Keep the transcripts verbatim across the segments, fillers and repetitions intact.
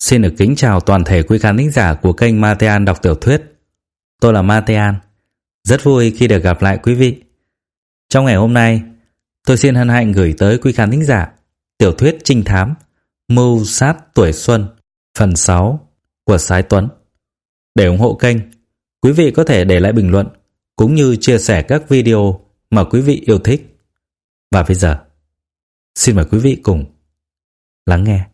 Xin được kính chào toàn thể quý khán thính giả của kênh Matean đọc tiểu thuyết. Tôi là Matean, rất vui khi được gặp lại quý vị. Trong ngày hôm nay, tôi xin hân hạnh gửi tới quý khán thính giả tiểu thuyết trinh thám Mưu sát tuổi xuân phần sáu của Sái Tuấn. Để ủng hộ kênh, quý vị có thể để lại bình luận cũng như chia sẻ các video mà quý vị yêu thích. Và bây giờ, xin mời quý vị cùng lắng nghe.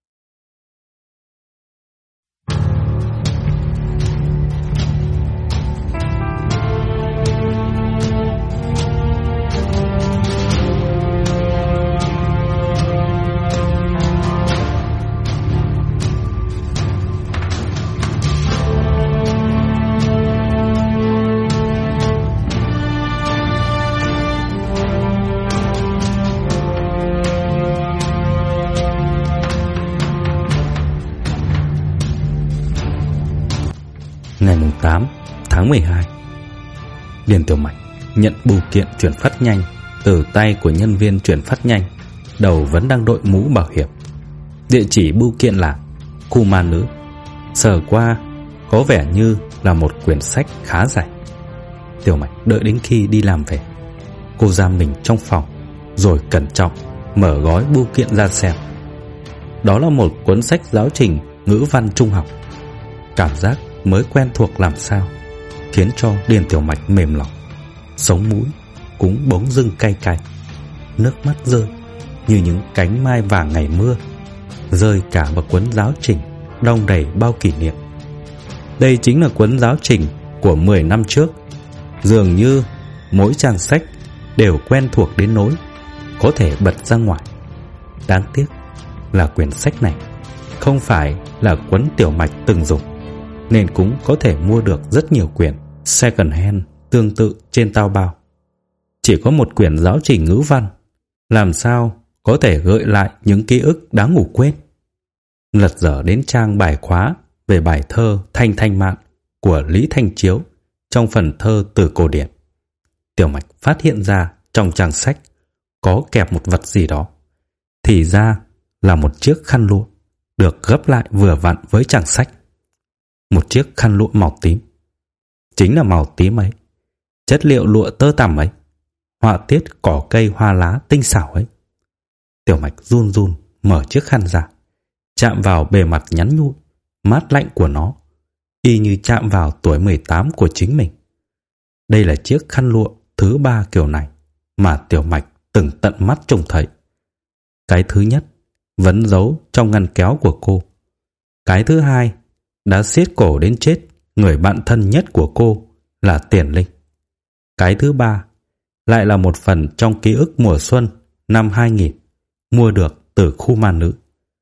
Ngày tám tháng mười hai, Điền Tiểu Mạch nhận bưu kiện chuyển phát nhanh từ tay của nhân viên chuyển phát nhanh, đầu vẫn đang đội mũ bảo hiểm. Địa chỉ bưu kiện là khu ma nữ. Sờ qua có vẻ như là một quyển sách khá dày. Tiểu Mạch đợi đến khi đi làm về, cô giam mình trong phòng rồi cẩn trọng mở gói bưu kiện ra xem. Đó là một cuốn sách giáo trình ngữ văn trung học. Cảm giác mới quen thuộc làm sao khiến cho Điền Tiểu Mạch mềm lòng, sống mũi cũng bỗng dưng cay cay, nước mắt rơi như những cánh mai vàng ngày mưa, rơi cả vào cuốn giáo trình đong đầy bao kỷ niệm. Đây chính là cuốn giáo trình của mười năm trước. Dường như mỗi trang sách đều quen thuộc đến nỗi có thể bật ra ngoài. Đáng tiếc là quyển sách này không phải là cuốn Tiểu Mạch từng dùng, nên cũng có thể mua được rất nhiều quyển second hand tương tự trên Taobao. Chỉ có một quyển giáo trình ngữ văn, làm sao có thể gợi lại những ký ức đáng ngủ quên. Lật dở đến trang bài khóa về bài thơ Thanh Thanh Mạn của Lý Thanh Chiếu trong phần thơ Từ Cổ Điển. Tiểu Mạch phát hiện ra trong trang sách có kẹp một vật gì đó. Thì ra là một chiếc khăn lụa được gấp lại vừa vặn với trang sách. Một chiếc khăn lụa màu tím. Chính là màu tím ấy, chất liệu lụa tơ tằm ấy, họa tiết cỏ cây hoa lá tinh xảo ấy. Tiểu Mạch run run mở chiếc khăn ra, chạm vào bề mặt nhắn nhụi, mát lạnh của nó, y như chạm vào tuổi mười tám của chính mình. Đây là chiếc khăn lụa thứ ba kiểu này mà Tiểu Mạch từng tận mắt trông thấy. Cái thứ nhất vẫn giấu trong ngăn kéo của cô. Cái thứ hai đã siết cổ đến chết người bạn thân nhất của cô là Tiền Linh. Cái thứ ba lại là một phần trong ký ức mùa xuân năm hai nghìn mua được từ khu ma nữ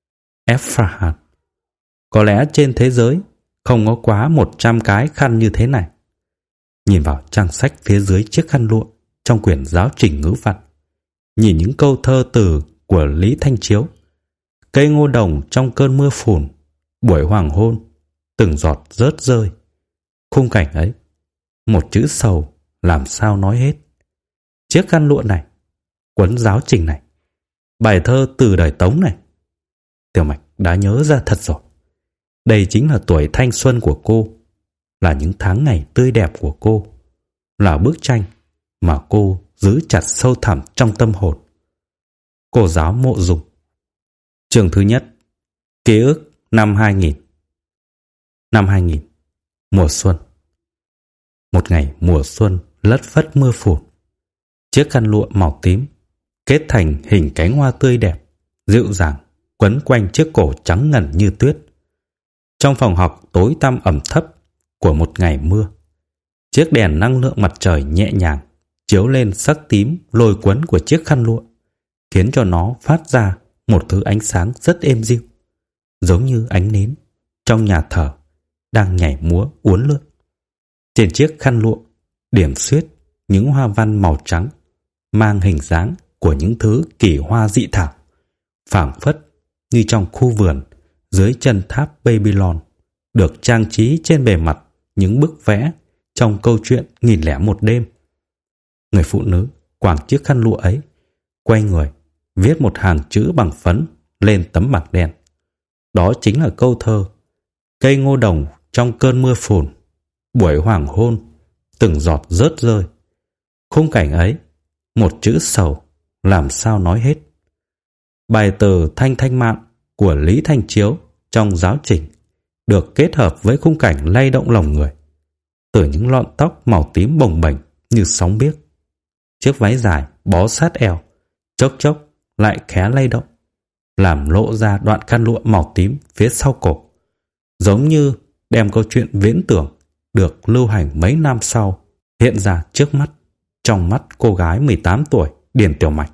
Efrahan. Có lẽ trên thế giới không có quá một trăm cái khăn như thế này. Nhìn vào trang sách phía dưới chiếc khăn lụa trong quyển giáo trình ngữ văn, nhìn những câu thơ từ của Lý Thanh Chiếu, cây ngô đồng trong cơn mưa phùn, buổi hoàng hôn, từng giọt rớt rơi. Khung cảnh ấy, một chữ sầu làm sao nói hết. Chiếc khăn lụa này, cuốn giáo trình này, bài thơ Từ Đời Tống này. Tiểu Mạch đã nhớ ra thật rồi. Đây chính là tuổi thanh xuân của cô, là những tháng ngày tươi đẹp của cô, là bức tranh mà cô giữ chặt sâu thẳm trong tâm hồn. Cô giáo Mộ Dung. Chương thứ nhất, ký ức năm hai nghìn. Năm hai nghìn, mùa xuân. Một ngày mùa xuân lất phất mưa phùn. Chiếc khăn lụa màu tím kết thành hình cánh hoa tươi đẹp, dịu dàng quấn quanh chiếc cổ trắng ngần như tuyết. Trong phòng học tối tăm ẩm thấp của một ngày mưa, chiếc đèn năng lượng mặt trời nhẹ nhàng chiếu lên sắc tím lôi cuốn của chiếc khăn lụa, khiến cho nó phát ra một thứ ánh sáng rất êm dịu, giống như ánh nến trong nhà thờ đang nhảy múa uốn lượn. Trên chiếc khăn lụa điểm xuyết những hoa văn màu trắng mang hình dáng của những thứ kỳ hoa dị thảo, phảng phất như trong khu vườn dưới chân tháp Babylon, được trang trí trên bề mặt những bức vẽ trong câu chuyện Nghìn lẻ một đêm. Người phụ nữ quàng chiếc khăn lụa ấy quay người viết một hàng chữ bằng phấn lên tấm bảng đen. Đó chính là câu thơ cây ngô đồng trong cơn mưa phùn, buổi hoàng hôn, từng giọt rớt rơi. Khung cảnh ấy, một chữ sầu, làm sao nói hết. Bài từ Thanh Thanh Mạn của Lý Thanh Chiếu trong giáo trình được kết hợp với khung cảnh lay động lòng người. Từ những lọn tóc màu tím bồng bềnh như sóng biếc, chiếc váy dài bó sát eo, chốc chốc lại khé lay động, làm lộ ra đoạn khăn lụa màu tím phía sau cổ, giống như đem câu chuyện viễn tưởng được lưu hành mấy năm sau hiện ra trước mắt, trong mắt cô gái mười tám tuổi Điền Tiểu Mạch.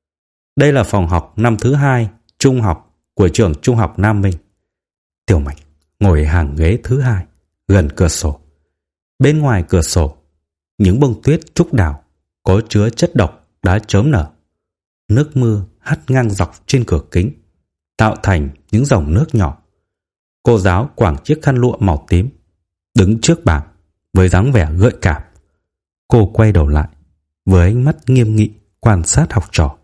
Đây là phòng học năm thứ hai trung học của trường Trung học Nam Minh. Tiểu Mạch ngồi hàng ghế thứ hai, gần cửa sổ. Bên ngoài cửa sổ, những bông tuyết trúc đào có chứa chất độc đã chớm nở. Nước mưa hắt ngang dọc trên cửa kính, tạo thành những dòng nước nhỏ. Cô giáo quàng chiếc khăn lụa màu tím, đứng trước bảng với dáng vẻ gợi cảm. Cô quay đầu lại, với ánh mắt nghiêm nghị quan sát học trò.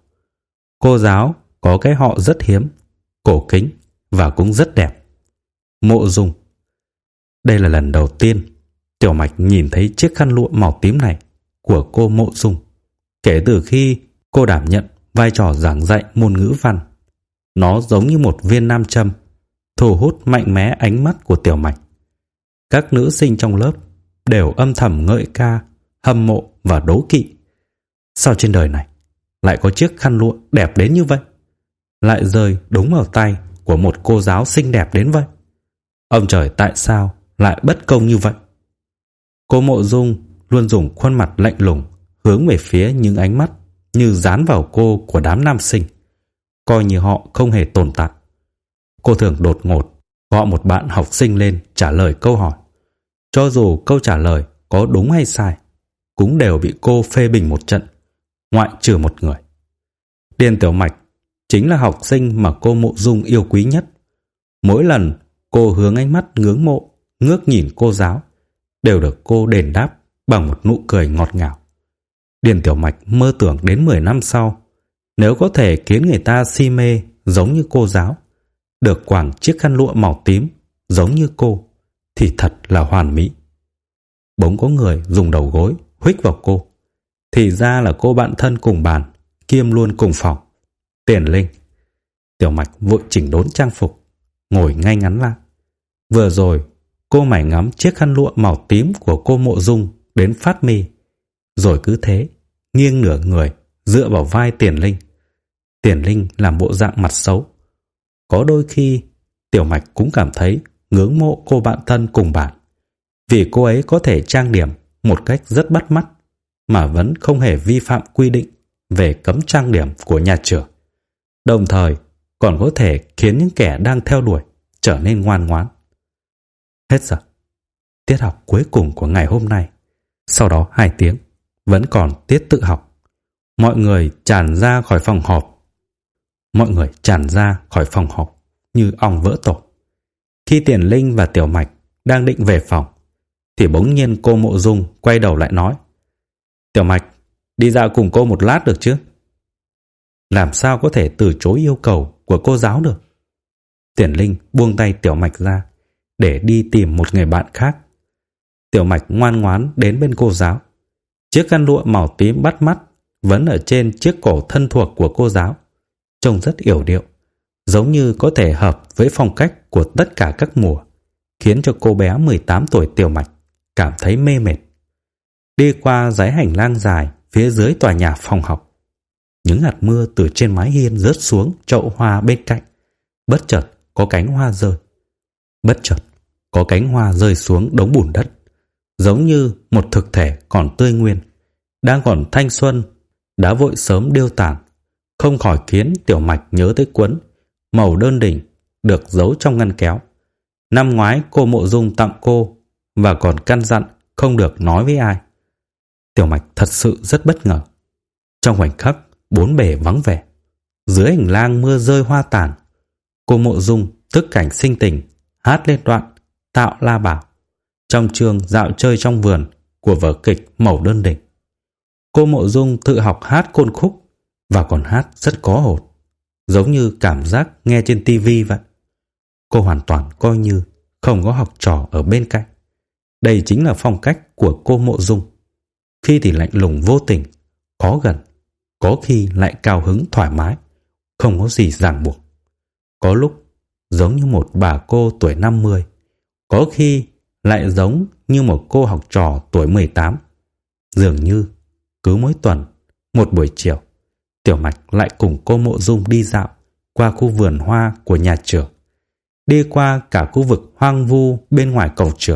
Cô giáo có cái họ rất hiếm, cổ kính và cũng rất đẹp. Mộ Dung. Đây là lần đầu tiên Tiểu Mạch nhìn thấy chiếc khăn lụa màu tím này của cô Mộ Dung kể từ khi cô đảm nhận vai trò giảng dạy môn ngữ văn. Nó giống như một viên nam châm, thu hút mạnh mẽ ánh mắt của Tiểu Mạch. Các nữ sinh trong lớp đều âm thầm ngợi ca, hâm mộ và đố kỵ. Sao trên đời này lại có chiếc khăn lụa đẹp đến như vậy, lại rơi đúng vào tay của một cô giáo xinh đẹp đến vậy? Ông trời, tại sao lại bất công như vậy? Cô Mộ Dung luôn dùng khuôn mặt lạnh lùng hướng về phía những ánh mắt như dán vào cô của đám nam sinh, coi như họ không hề tồn tại. Cô thường đột ngột gọi một bạn học sinh lên trả lời câu hỏi. Cho dù câu trả lời có đúng hay sai, cũng đều bị cô phê bình một trận, ngoại trừ một người. Điền Tiểu Mạch chính là học sinh mà cô Mộ Dung yêu quý nhất. Mỗi lần cô hướng ánh mắt ngưỡng mộ, ngước nhìn cô giáo, đều được cô đền đáp bằng một nụ cười ngọt ngào. Điền Tiểu Mạch mơ tưởng đến mười năm sau, nếu có thể khiến người ta si mê giống như cô giáo, được quàng chiếc khăn lụa màu tím giống như cô, thì thật là hoàn mỹ. Bỗng có người dùng đầu gối huých vào cô. Thì ra là cô bạn thân cùng bàn, kiêm luôn cùng phòng, Tiền Linh. Tiểu Mạch vội chỉnh đốn trang phục, ngồi ngay ngắn lại. Vừa rồi cô mải ngắm chiếc khăn lụa màu tím của cô Mộ Dung đến phát mê, rồi cứ thế nghiêng nửa người dựa vào vai Tiền Linh. Tiền Linh làm bộ dạng mặt xấu. Có đôi khi Tiểu Mạch cũng cảm thấy ngưỡng mộ cô bạn thân cùng bàn, vì cô ấy có thể trang điểm một cách rất bắt mắt mà vẫn không hề vi phạm quy định về cấm trang điểm của nhà trường, đồng thời còn có thể khiến những kẻ đang theo đuổi trở nên ngoan ngoãn. Hết giờ. Tiết học cuối cùng của ngày hôm nay. Sau đó hai tiếng vẫn còn tiết tự học. Mọi người tràn ra khỏi phòng họp. Mọi người tràn ra khỏi phòng họp như ong vỡ tổ. Khi Tiền Linh và Tiểu Mạch đang định về phòng, thì bỗng nhiên cô Mộ Dung quay đầu lại nói: Tiểu Mạch, đi ra cùng cô một lát được chứ? Làm sao có thể từ chối yêu cầu của cô giáo được? Tiền Linh buông tay Tiểu Mạch ra để đi tìm một người bạn khác. Tiểu Mạch ngoan ngoãn đến bên cô giáo. Chiếc khăn lụa màu tím bắt mắt vẫn ở trên chiếc cổ thân thuộc của cô giáo, trông rất yểu điệu, giống như có thể hợp với phong cách của tất cả các mùa, khiến cho cô bé mười tám tuổi Tiểu Mạch cảm thấy mê mệt. Đi qua dãy hành lang dài phía dưới tòa nhà phòng học, những hạt mưa từ trên mái hiên rớt xuống chậu hoa bên cạnh. Bất chợt có cánh hoa rơi. Bất chợt có cánh hoa rơi xuống đống bùn đất, giống như một thực thể còn tươi nguyên, đang còn thanh xuân, đã vội sớm điêu tàn, không khỏi khiến Tiểu Mạch nhớ tới cuốn Màu Đơn Đỉnh được giấu trong ngăn kéo. Năm ngoái cô Mộ Dung tặng cô và còn căn dặn không được nói với ai. Tiểu Mạch thật sự rất bất ngờ. Trong khoảnh khắc bốn bề vắng vẻ, dưới hành lang mưa rơi hoa tàn, cô Mộ Dung tức cảnh sinh tình hát lên đoạn Tạo La Bảo trong chương Dạo Chơi Trong Vườn của vở kịch Màu Đơn Đỉnh. Cô Mộ Dung tự học hát côn khúc và còn hát rất có hồn, giống như cảm giác nghe trên tivi vậy. cô hoàn toàn coi như không có học trò ở bên cạnh. Đây chính là phong cách của cô Mộ Dung. Khi thì lạnh lùng vô tình, khó gần, có khi lại cao hứng thoải mái, không có gì ràng buộc. Có lúc giống như một bà cô tuổi năm mươi, có khi lại giống như một cô học trò tuổi mười tám. Dường như cứ mỗi tuần, một buổi chiều, Tiểu Mạch lại cùng cô Mộ Dung đi dạo qua khu vườn hoa của nhà trường, đi qua cả khu vực hoang vu bên ngoài cổng trường.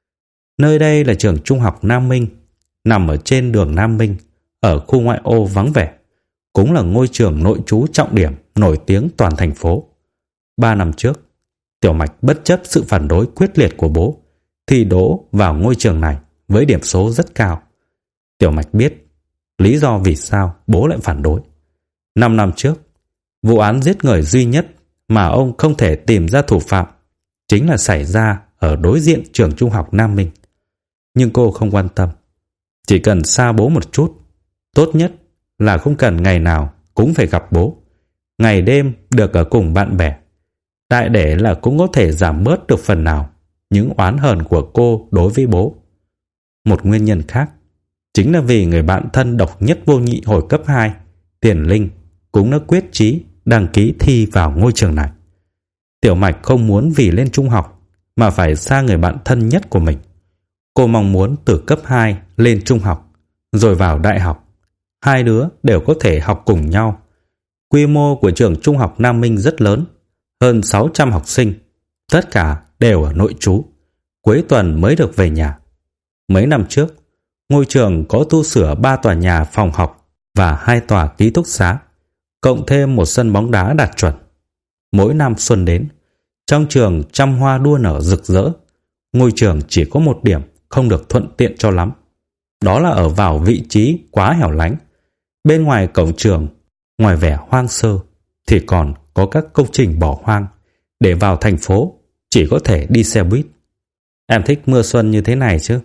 Nơi đây là trường trung học Nam Minh, nằm ở trên đường Nam Minh, ở khu ngoại ô vắng vẻ, cũng là ngôi trường nội trú trọng điểm nổi tiếng toàn thành phố. Ba năm trước, Tiểu Mạch bất chấp sự phản đối quyết liệt của bố, thì đỗ vào ngôi trường này với điểm số rất cao. Tiểu Mạch biết lý do vì sao bố lại phản đối. Năm năm trước, vụ án giết người duy nhất mà ông không thể tìm ra thủ phạm chính là xảy ra ở đối diện trường trung học Nam Minh. Nhưng cô không quan tâm. Chỉ cần xa bố một chút, tốt nhất là không cần ngày nào cũng phải gặp bố, ngày đêm được ở cùng bạn bè. Đại để là cũng có thể giảm bớt được phần nào những oán hờn của cô đối với bố. Một nguyên nhân khác chính là vì người bạn thân độc nhất vô nhị hồi cấp hai, Tiền Linh, cũng đã quyết chí đăng ký thi vào ngôi trường này. Tiểu Mạch không muốn vì lên trung học mà phải xa người bạn thân nhất của mình. Cô mong muốn từ cấp hai lên trung học, rồi vào đại học, hai đứa đều có thể học cùng nhau. Quy mô của trường trung học Nam Minh rất lớn, hơn sáu trăm học sinh, tất cả đều ở nội trú, cuối tuần mới được về nhà. Mấy năm trước, ngôi trường có tu sửa ba tòa nhà phòng học và hai tòa ký túc xá, cộng thêm một sân bóng đá đạt chuẩn. Mỗi năm xuân đến, trong trường trăm hoa đua nở rực rỡ. Ngôi trường chỉ có một điểm không được thuận tiện cho lắm, đó là ở vào vị trí quá hẻo lánh. Bên ngoài cổng trường, ngoài vẻ hoang sơ, thì còn có các công trình bỏ hoang. Để vào thành phố chỉ có thể đi xe buýt. Em thích mưa xuân như thế này chứ?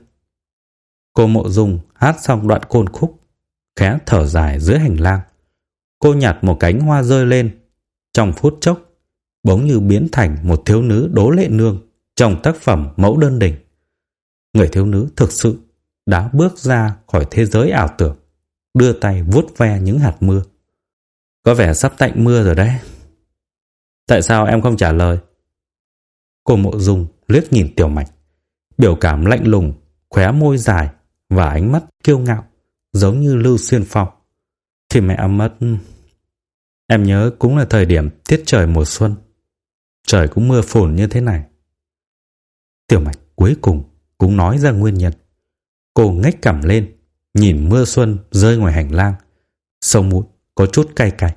Cô Mộ Dung hát xong đoạn côn khúc, khẽ thở dài dưới hành lang. Cô nhặt một cánh hoa rơi lên, trong phút chốc bỗng như biến thành một thiếu nữ đố lệ nương trong tác phẩm Mẫu Đơn Đình. Người thiếu nữ thực sự đã bước ra khỏi thế giới ảo tưởng, đưa tay vuốt ve những hạt mưa. Có vẻ sắp tạnh mưa rồi đấy. Tại sao em không trả lời? Cô Mộ Dung liếc nhìn Tiểu Mạch, biểu cảm lạnh lùng, khóe môi dài và ánh mắt kiêu ngạo, giống như Lưu Xuyên Phong. Khi mẹ em mất, em nhớ cũng là thời điểm tiết trời mùa xuân, trời cũng mưa phùn như thế này. Tiểu Mạch cuối cùng cũng nói ra nguyên nhân. Cô ngách cằm lên, nhìn mưa xuân rơi ngoài hành lang, sống mũi có chút cay cay.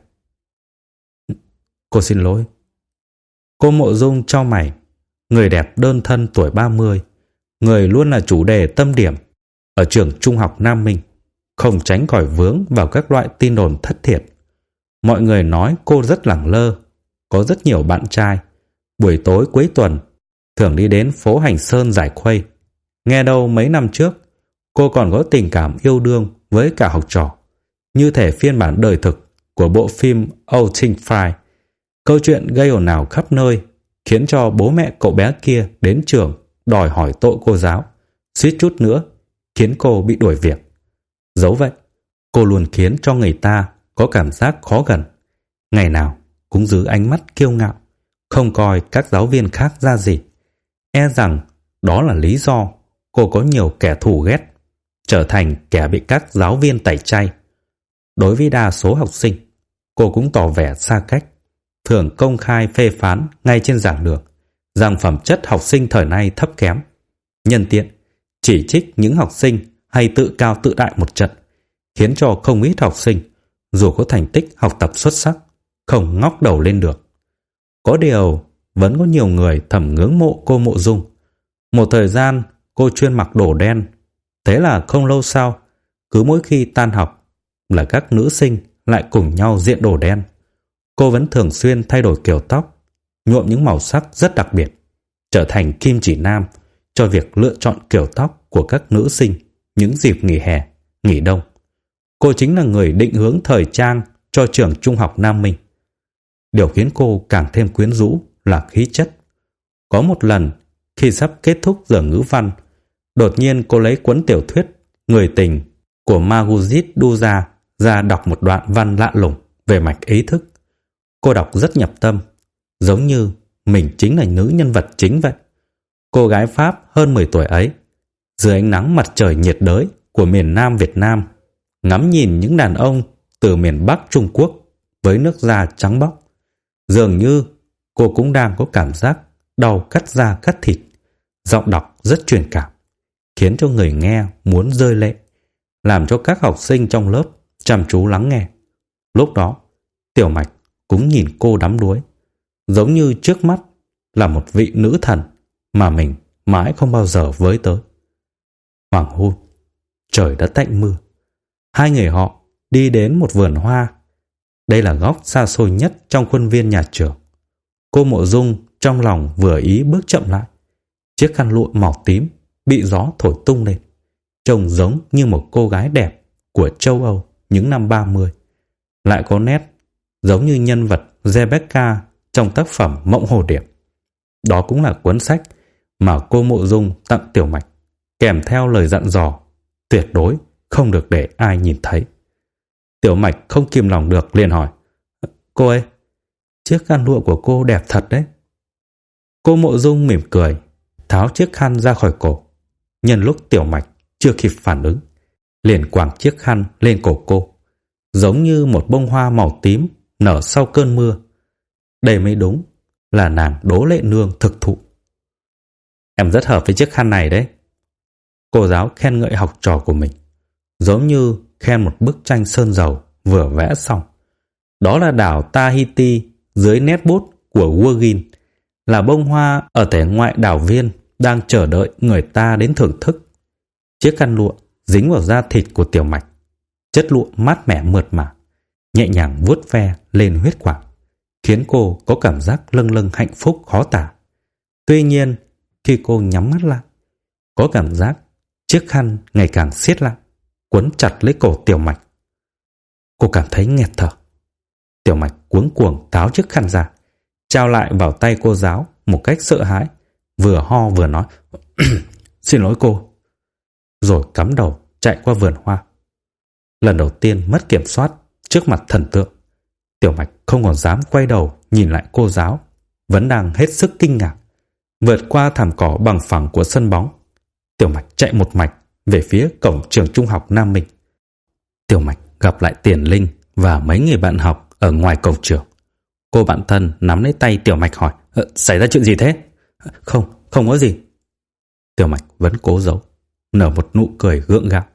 Cô xin lỗi. Cô Mộ Dung chau mày. Người đẹp đơn thân tuổi ba mươi, người luôn là chủ đề tâm điểm ở trường trung học Nam Minh, không tránh khỏi vướng vào các loại tin đồn thất thiệt. Mọi người nói cô rất lẳng lơ, có rất nhiều bạn trai, buổi tối cuối tuần thường đi đến phố Hành Sơn giải khuây. Nghe đâu mấy năm trước cô còn có tình cảm yêu đương với cả học trò, như thể phiên bản đời thực của bộ phim Old Thing Fry. Câu chuyện gây ồn ào khắp nơi, khiến cho bố mẹ cậu bé kia đến trường đòi hỏi tội cô giáo, suýt chút nữa khiến cô bị đuổi việc. Dẫu vậy, cô luôn khiến cho người ta có cảm giác khó gần, ngày nào cũng giữ ánh mắt kiêu ngạo, không coi các giáo viên khác ra gì. E rằng đó là lý do cô có nhiều kẻ thù ghét, trở thành kẻ bị các giáo viên tẩy chay. Đối với đa số học sinh, cô cũng tỏ vẻ xa cách, thường công khai phê phán ngay trên giảng đường rằng phẩm chất học sinh thời nay thấp kém, nhân tiện chỉ trích những học sinh hay tự cao tự đại một trận, khiến cho không ít học sinh dù có thành tích học tập xuất sắc không ngóc đầu lên được. Có điều vẫn có nhiều người thầm ngưỡng mộ cô Mộ Dung. Một thời gian cô chuyên mặc đồ đen, thế là không lâu sau, cứ mỗi khi tan học là các nữ sinh lại cùng nhau diện đồ đen. Cô vẫn thường xuyên thay đổi kiểu tóc, nhuộm những màu sắc rất đặc biệt, trở thành kim chỉ nam cho việc lựa chọn kiểu tóc của các nữ sinh những dịp nghỉ hè, nghỉ đông. Cô chính là người định hướng thời trang cho trường trung học Nam Minh. Điều khiến cô càng thêm quyến rũ là khí chất. Có một lần, khi sắp kết thúc giờ ngữ văn, đột nhiên cô lấy cuốn tiểu thuyết Người tình của Marguerite Duras ra đọc một đoạn văn lạ lùng về mạch ý thức. Cô đọc rất nhập tâm, giống như mình chính là nữ nhân vật chính vậy. Cô gái Pháp hơn mười tuổi ấy, dưới ánh nắng mặt trời nhiệt đới của miền Nam Việt Nam, ngắm nhìn những đàn ông từ miền Bắc Trung Quốc với nước da trắng bóc. Dường như cô cũng đang có cảm giác đau cắt da cắt thịt. Giọng đọc rất truyền cảm, khiến cho người nghe muốn rơi lệ, làm cho các học sinh trong lớp chăm chú lắng nghe. Lúc đó, Tiểu Mạch cũng nhìn cô đắm đuối, giống như trước mắt là một vị nữ thần mà mình mãi không bao giờ với tới. Hoàng hôn, trời đã tạnh mưa. Hai người họ đi đến một vườn hoa. Đây là góc xa xôi nhất trong khuôn viên nhà trường. Cô Mộ Dung trong lòng vừa ý bước chậm lại. Chiếc khăn lụa màu tím bị gió thổi tung lên, trông giống như một cô gái đẹp của châu Âu những năm ba mươi. Lại có nét giống như nhân vật Rebecca trong tác phẩm Mộng Hồ Điệp. Đó cũng là cuốn sách mà cô Mộ Dung tặng Tiểu Mạch, kèm theo lời dặn dò tuyệt đối không được để ai nhìn thấy. Tiểu Mạch không kìm lòng được liền hỏi: Cô ơi, chiếc khăn lụa của cô đẹp thật đấy. Cô Mộ Dung mỉm cười, tháo chiếc khăn ra khỏi cổ. Nhân lúc Tiểu Mạch chưa kịp phản ứng, liền quàng chiếc khăn lên cổ cô, giống như một bông hoa màu tím nở sau cơn mưa. Đây mới đúng là nàng Đỗ Lệ Nương thực thụ. Em rất hợp với chiếc khăn này đấy. Cô giáo khen ngợi học trò của mình, giống như khen một bức tranh sơn dầu vừa vẽ xong. Đó là đảo Tahiti dưới nét bút của Gauguin, là bông hoa ở thể ngoại đảo viên đang chờ đợi người ta đến thưởng thức. Chiếc khăn lụa dính vào da thịt của Tiểu Mạch, chất lụa mát mẻ mượt mà, nhẹ nhàng vuốt ve lên huyết quản, khiến cô có cảm giác lâng lâng hạnh phúc khó tả. Tuy nhiên, khi cô nhắm mắt lại, có cảm giác chiếc khăn ngày càng siết lại, quấn chặt lấy cổ Tiểu Mạch. Cô cảm thấy nghẹt thở. Tiểu Mạch cuống cuồng tháo chiếc khăn ra, trao lại vào tay cô giáo một cách sợ hãi, vừa ho vừa nói: Xin lỗi cô. Rồi cắm đầu chạy qua vườn hoa. Lần đầu tiên mất kiểm soát trước mặt thần tượng, Tiểu Mạch không còn dám quay đầu nhìn lại cô giáo, vẫn đang hết sức kinh ngạc. Vượt qua thảm cỏ bằng phẳng của sân bóng, Tiểu Mạch chạy một mạch về phía cổng trường trung học Nam Minh. Tiểu Mạch gặp lại Tiền Linh và mấy người bạn học ở ngoài cổng trường. Cô bạn thân nắm lấy tay Tiểu Mạch hỏi: ờ, Xảy ra chuyện gì thế? Không, không có gì. Tiểu Mạch vẫn cố giấu, nở một nụ cười gượng gạo.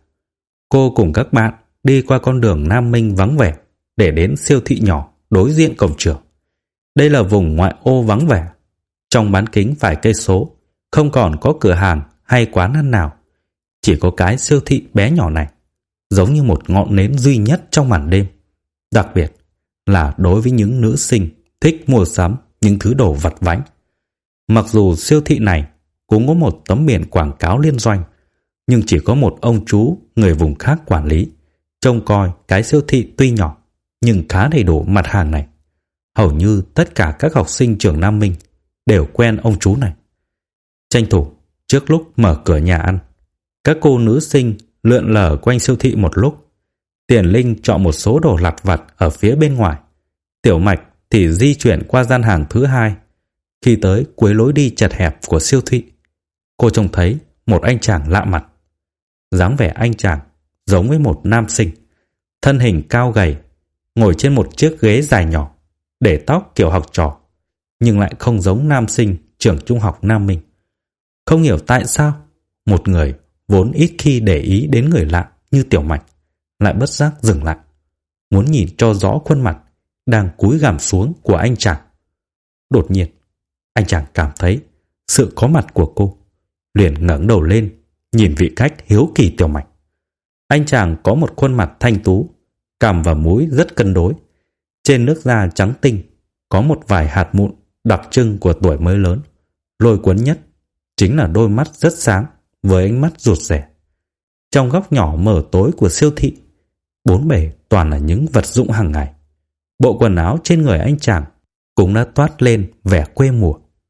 Cô cùng các bạn đi qua con đường Nam Minh vắng vẻ để đến siêu thị nhỏ đối diện cổng trường. Đây là vùng ngoại ô vắng vẻ. Trong bán kính vài cây số, không còn có cửa hàng hay quán ăn nào. Chỉ có cái siêu thị bé nhỏ này, giống như một ngọn nến duy nhất trong màn đêm. Đặc biệt là đối với những nữ sinh thích mua sắm những thứ đồ vặt vãnh. Mặc dù siêu thị này cũng có một tấm biển quảng cáo liên doanh, nhưng chỉ có một ông chú người vùng khác quản lý, trông coi cái siêu thị tuy nhỏ nhưng khá đầy đủ mặt hàng này. Hầu như tất cả các học sinh trường Nam Minh đều quen ông chú này. Tranh thủ trước lúc mở cửa nhà ăn, các cô nữ sinh lượn lờ quanh siêu thị một lúc. Tiền Linh chọn một số đồ lặt vặt ở phía bên ngoài. Tiểu Mạch thì di chuyển qua gian hàng thứ hai. Khi tới cuối lối đi chật hẹp của siêu thị, cô trông thấy một anh chàng lạ mặt. Dáng vẻ anh chàng giống với một nam sinh, thân hình cao gầy, ngồi trên một chiếc ghế dài nhỏ, để tóc kiểu học trò, nhưng lại không giống nam sinh trường trung học Nam Minh. Không hiểu tại sao một người vốn ít khi để ý đến người lạ như Tiểu Mạch lại bất giác dừng lại, muốn nhìn cho rõ khuôn mặt đang cúi gằm xuống của anh chàng. Đột nhiên, anh chàng cảm thấy sự có mặt của cô, liền ngẩng đầu lên nhìn vị khách hiếu kỳ Tiểu Mạch. Anh chàng có một khuôn mặt thanh tú, cằm và mũi rất cân đối. Trên nước da trắng tinh có một vài hạt mụn đặc trưng của tuổi mới lớn. Lôi cuốn nhất chính là đôi mắt rất sáng với ánh mắt rụt rè. Trong góc nhỏ mờ tối của siêu thị, bốn bề toàn là những vật dụng hàng ngày. Bộ quần áo trên người anh chàng cũng đã toát lên vẻ quê mùa.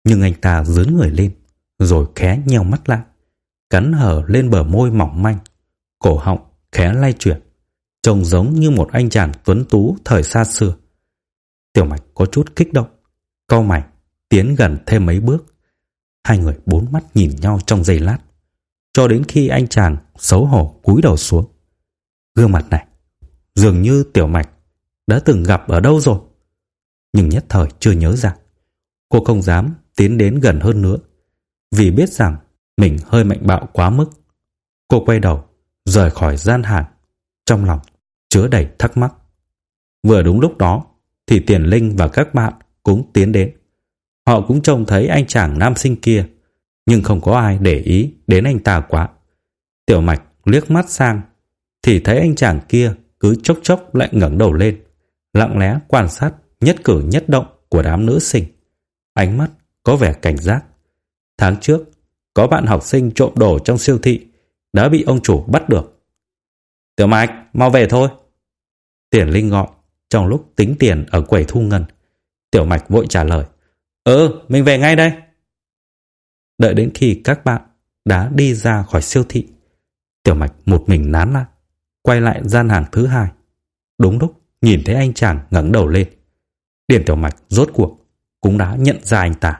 Nhưng anh ta dướn người lên, rồi khẽ nheo mắt lại, cắn hở lên bờ môi mỏng manh, cổ họng khẽ lay chuyển, trông giống như một anh chàng tuấn tú thời xa xưa. Tiểu Mạch có chút kích động, cau mày, tiến gần thêm mấy bước. Hai người bốn mắt nhìn nhau trong giây lát, cho đến khi anh chàng xấu hổ cúi đầu xuống. Gương mặt này dường như Tiểu Mạch đã từng gặp ở đâu rồi, nhưng nhất thời chưa nhớ ra. Cô không dám tiến đến gần hơn nữa, vì biết rằng mình hơi mạnh bạo quá mức. Cô quay đầu rời khỏi gian hàng, trong lòng chứa đầy thắc mắc. Vừa đúng lúc đó thì Tiền Linh và các bạn cũng tiến đến. Họ cũng trông thấy anh chàng nam sinh kia, nhưng không có ai để ý đến anh ta quá. Tiểu Mạch liếc mắt sang thì thấy anh chàng kia cứ chốc chốc lại ngẩng đầu lên, lặng lẽ quan sát nhất cử nhất động của đám nữ sinh. Ánh mắt có vẻ cảnh giác. Tháng trước có bạn học sinh trộm đồ trong siêu thị đã bị ông chủ bắt được. Tiểu Mạch, mau về thôi. Tiền Linh gọi trong lúc tính tiền ở quầy thu ngân. Tiểu Mạch vội trả lời: Ừ, mình về ngay đây. Đợi đến khi các bạn đã đi ra khỏi siêu thị, Tiểu Mạch một mình nán lại, quay lại gian hàng thứ hai. Đúng lúc nhìn thấy anh chàng ngẩng đầu lên, Điền Tiểu Mạch rốt cuộc cũng đã nhận ra anh ta.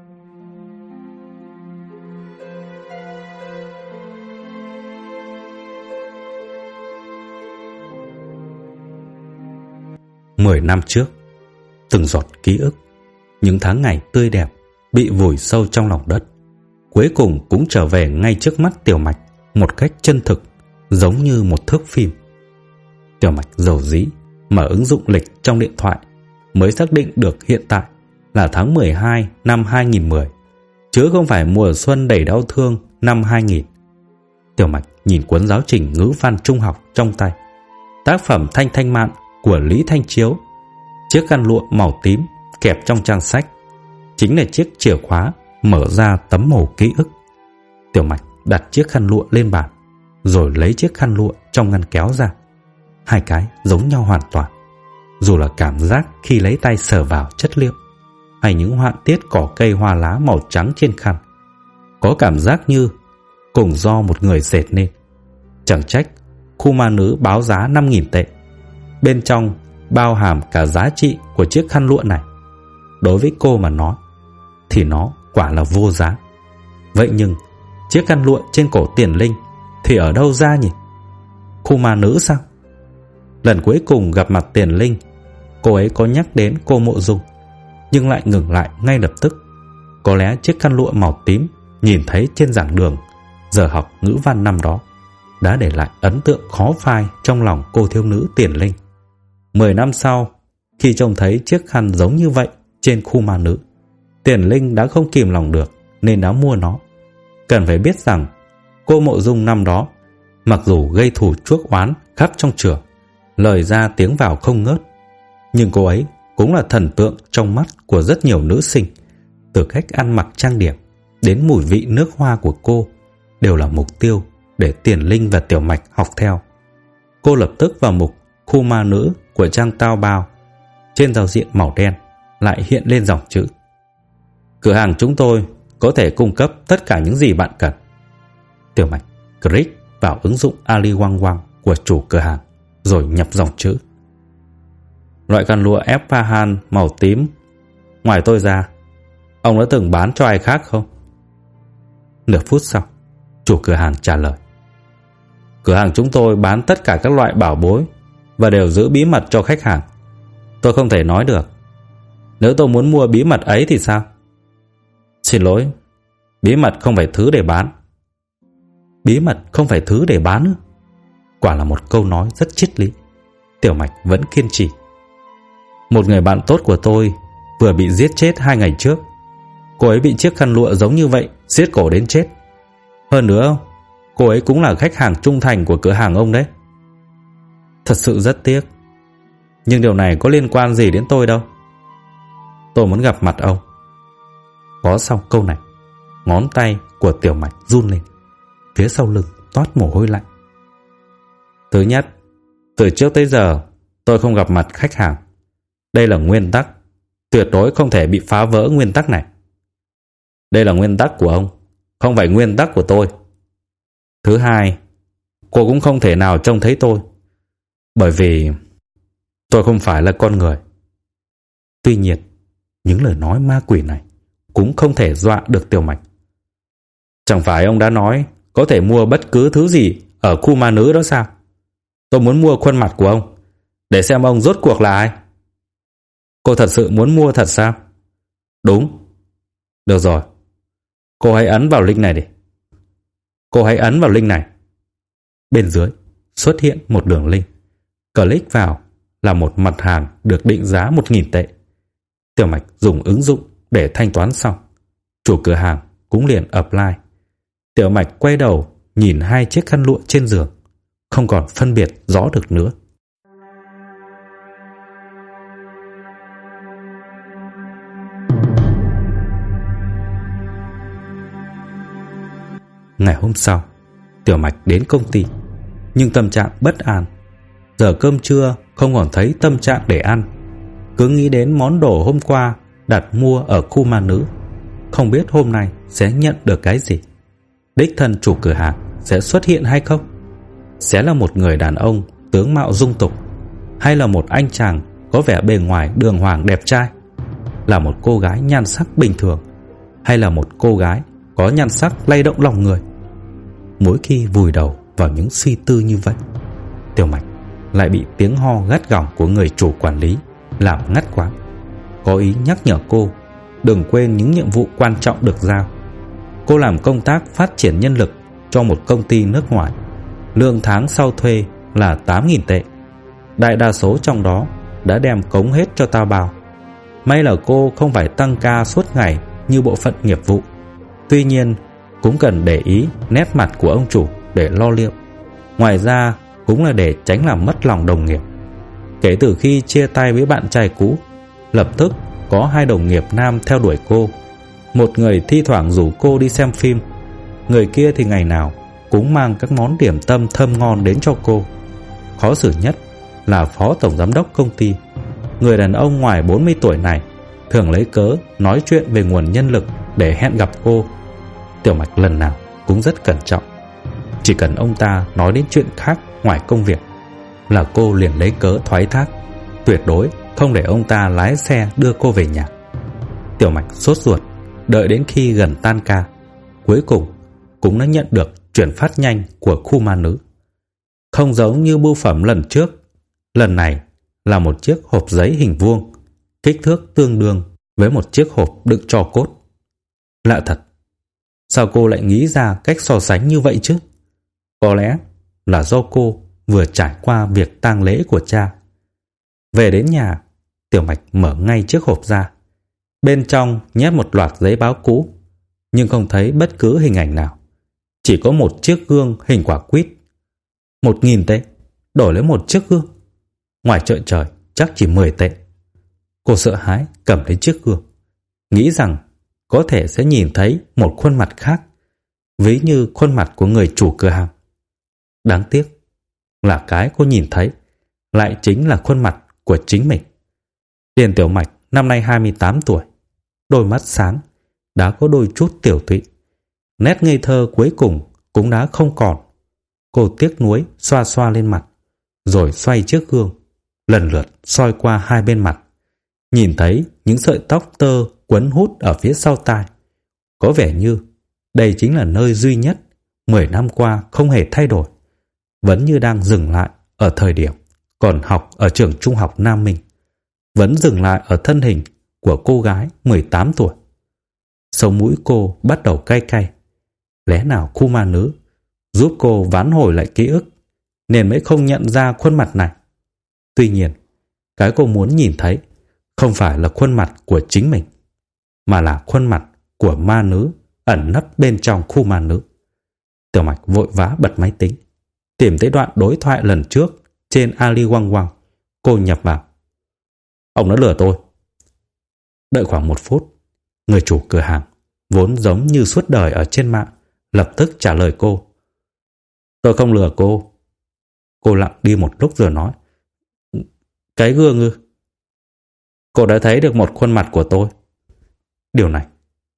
Mười năm trước, từng giọt ký ức, những tháng ngày tươi đẹp bị vùi sâu trong lòng đất, cuối cùng cũng trở về ngay trước mắt Tiểu Mạch một cách chân thực, giống như một thước phim. Tiểu Mạch dầu dĩ mở ứng dụng lịch trong điện thoại, mới xác định được hiện tại là tháng mười hai năm hai nghìn mười, chứ không phải mùa xuân đầy đau thương năm hai nghìn. Tiểu Mạch nhìn cuốn giáo trình ngữ văn trung học trong tay, tác phẩm Thanh Thanh Mạn của Lý Thanh Chiếu. Chiếc khăn lụa màu tím kẹp trong trang sách chính là chiếc chìa khóa mở ra tấm mồ ký ức. Tiểu Mạch đặt chiếc khăn lụa lên bàn, rồi lấy chiếc khăn lụa trong ngăn kéo ra. Hai cái giống nhau hoàn toàn, dù là cảm giác khi lấy tay sờ vào chất liệu, hay những họa tiết cỏ cây hoa lá màu trắng trên khăn, có cảm giác như cùng do một người dệt nên. Chẳng trách khu ma nữ báo giá năm nghìn tệ, bên trong bao hàm cả giá trị của chiếc khăn lụa này. Đối với cô mà nói thì nó quả là vô giá. Vậy nhưng chiếc khăn lụa trên cổ Tiền Linh thì ở đâu ra nhỉ? Khu ma nữ sao? Lần cuối cùng gặp mặt Tiền Linh, cô ấy có nhắc đến cô Mộ Dung, nhưng lại ngừng lại ngay lập tức. Có lẽ chiếc khăn lụa màu tím nhìn thấy trên giảng đường giờ học ngữ văn năm đó đã để lại ấn tượng khó phai trong lòng cô thiếu nữ Tiền Linh. Mười năm sau, khi trông thấy chiếc khăn giống như vậy trên khu ma nữ, Tiền Linh đã không kìm lòng được nên đã mua nó. Cần phải biết rằng cô Mộ Dung năm đó, mặc dù gây thù chuốc oán khắp trong trường, lời ra tiếng vào không ngớt, nhưng cô ấy cũng là thần tượng trong mắt của rất nhiều nữ sinh. Từ cách ăn mặc trang điểm đến mùi vị nước hoa của cô đều là mục tiêu để Tiền Linh và Tiểu Mạch học theo. Cô lập tức vào mục khu ma nữ của trang Tao Bao. Trên giao diện màu đen lại hiện lên dòng chữ: cửa hàng chúng tôi có thể cung cấp tất cả những gì bạn cần. Tiểu Mạch click vào ứng dụng Ali Wang Wang của chủ cửa hàng, rồi nhập dòng chữ: loại khăn lụa Esfahan màu tím, ngoài tôi ra, ông đã từng bán cho ai khác không? Nửa phút sau, chủ cửa hàng trả lời: cửa hàng chúng tôi bán tất cả các loại bảo bối và đều giữ bí mật cho khách hàng. Tôi không thể nói được. Nếu tôi muốn mua bí mật ấy thì sao? Xin lỗi, bí mật không phải thứ để bán. Bí mật không phải thứ để bán nữa? Quả là một câu nói rất triết lý. Tiểu Mạch vẫn kiên trì. Một người bạn tốt của tôi vừa bị giết chết hai ngày trước. Cô ấy bị chiếc khăn lụa giống như vậy giết cổ đến chết. Hơn nữa, cô ấy cũng là khách hàng trung thành của cửa hàng ông đấy. Thật sự rất tiếc, nhưng điều này có liên quan gì đến tôi đâu. Tôi muốn gặp mặt ông. Có xong câu này, ngón tay của Tiểu Mạch run lên, phía sau lưng toát mồ hôi lạnh. Thứ nhất, từ trước tới giờ tôi không gặp mặt khách hàng. Đây là nguyên tắc, tuyệt đối không thể bị phá vỡ nguyên tắc này. Đây là nguyên tắc của ông, không phải nguyên tắc của tôi. Thứ hai, cô cũng không thể nào trông thấy tôi, bởi vì tôi không phải là con người. Tuy nhiên, những lời nói ma quỷ này cũng không thể dọa được Tiểu Mạch. Chẳng phải ông đã nói có thể mua bất cứ thứ gì ở khu ma nữ đó sao? Tôi muốn mua khuôn mặt của ông, để xem ông rốt cuộc là ai. Cô thật sự muốn mua thật sao? Đúng. Được rồi, cô hãy ấn vào link này đi. Cô hãy ấn vào link này. Bên dưới xuất hiện một đường link. Click vào là một mặt hàng được định giá một nghìn tệ. Tiểu Mạch dùng ứng dụng để thanh toán xong. Chủ cửa hàng cũng liền apply. Tiểu Mạch quay đầu nhìn hai chiếc khăn lụa trên giường, không còn phân biệt rõ được nữa. Ngày hôm sau, Tiểu Mạch đến công ty, nhưng tâm trạng bất an. Giờ cơm trưa không còn thấy tâm trạng để ăn, cứ nghĩ đến món đồ hôm qua đặt mua ở khu ma nữ, không biết hôm nay sẽ nhận được cái gì. Đích thân chủ cửa hàng sẽ xuất hiện hay không? Sẽ là một người đàn ông tướng mạo dung tục, hay là một anh chàng có vẻ bề ngoài đường hoàng đẹp trai? Là một cô gái nhan sắc bình thường, hay là một cô gái có nhan sắc lay động lòng người? Mỗi khi vùi đầu vào những suy tư như vậy, Tiểu Mạch lại bị tiếng ho gắt gỏng của người chủ quản lý làm ngắt quãng, có ý nhắc nhở cô đừng quên những nhiệm vụ quan trọng được giao. Cô làm công tác phát triển nhân lực cho một công ty nước ngoài, lương tháng sau thuê là tám nghìn tệ. Đại đa số trong đó đã đem cống hết cho tao bao. May là cô không phải tăng ca suốt ngày như bộ phận nghiệp vụ. Tuy nhiên cũng cần để ý nét mặt của ông chủ để lo liệu. Ngoài ra cũng là để tránh làm mất lòng đồng nghiệp. Kể từ khi chia tay với bạn trai cũ, lập tức có hai đồng nghiệp nam theo đuổi cô. Một người thi thoảng rủ cô đi xem phim, người kia thì ngày nào cũng mang các món điểm tâm thơm ngon đến cho cô. Khó xử nhất là phó tổng giám đốc công ty. Người đàn ông ngoài bốn mươi tuổi này thường lấy cớ nói chuyện về nguồn nhân lực để hẹn gặp cô. Tiểu Mạch lần nào cũng rất cẩn trọng. Chỉ cần ông ta nói đến chuyện khác ngoài công việc là cô liền lấy cớ thoái thác, tuyệt đối không để ông ta lái xe đưa cô về nhà. Tiểu Mạch sốt ruột đợi đến khi gần tan ca, cuối cùng cũng đã nhận được chuyển phát nhanh của khu ma nữ. Không giống như bưu phẩm lần trước, lần này là một chiếc hộp giấy hình vuông, kích thước tương đương với một chiếc hộp đựng tro cốt. Lạ thật, sao cô lại nghĩ ra cách so sánh như vậy chứ? Có lẽ là do cô vừa trải qua việc tang lễ của cha. Về đến nhà, Tiểu Mạch mở ngay chiếc hộp ra. Bên trong nhét một loạt giấy báo cũ, nhưng không thấy bất cứ hình ảnh nào. Chỉ có một chiếc gương hình quả quýt. Một nghìn tệ đổi lấy một chiếc gương. Ngoài chợ trời chắc chỉ mười tệ. Cô sợ hãi cầm lấy chiếc gương, nghĩ rằng có thể sẽ nhìn thấy một khuôn mặt khác, ví như khuôn mặt của người chủ cửa hàng. Đáng tiếc là cái cô nhìn thấy lại chính là khuôn mặt của chính mình. Điền Tiểu Mạch năm nay hai mươi tám tuổi, đôi mắt sáng, đã có đôi chút tiểu tụy. Nét ngây thơ cuối cùng cũng đã không còn. Cô tiếc nuối xoa xoa lên mặt, rồi xoay chiếc gương, lần lượt soi qua hai bên mặt. Nhìn thấy những sợi tóc tơ quấn hút ở phía sau tai. Có vẻ như đây chính là nơi duy nhất mười năm qua không hề thay đổi, vẫn như đang dừng lại ở thời điểm còn học ở trường trung học Nam Minh, vẫn dừng lại ở thân hình của cô gái mười tám tuổi. Sống mũi cô bắt đầu cay cay. Lẽ nào khu ma nữ giúp cô vãn hồi lại ký ức nên mới không nhận ra khuôn mặt này? Tuy nhiên, cái cô muốn nhìn thấy không phải là khuôn mặt của chính mình, mà là khuôn mặt của ma nữ ẩn nấp bên trong khu ma nữ. Tiểu Mạch vội vã bật máy tính, tìm tới đoạn đối thoại lần trước trên Ali Wang Wang. Cô nhập vào: "Ông đã lừa tôi." Đợi khoảng một phút, người chủ cửa hàng vốn giống như suốt đời ở trên mạng lập tức trả lời cô: "Tôi không lừa cô." Cô lặng đi một lúc rồi nói: "Cái gương ư?" "Cô đã thấy được một khuôn mặt của tôi." Điều này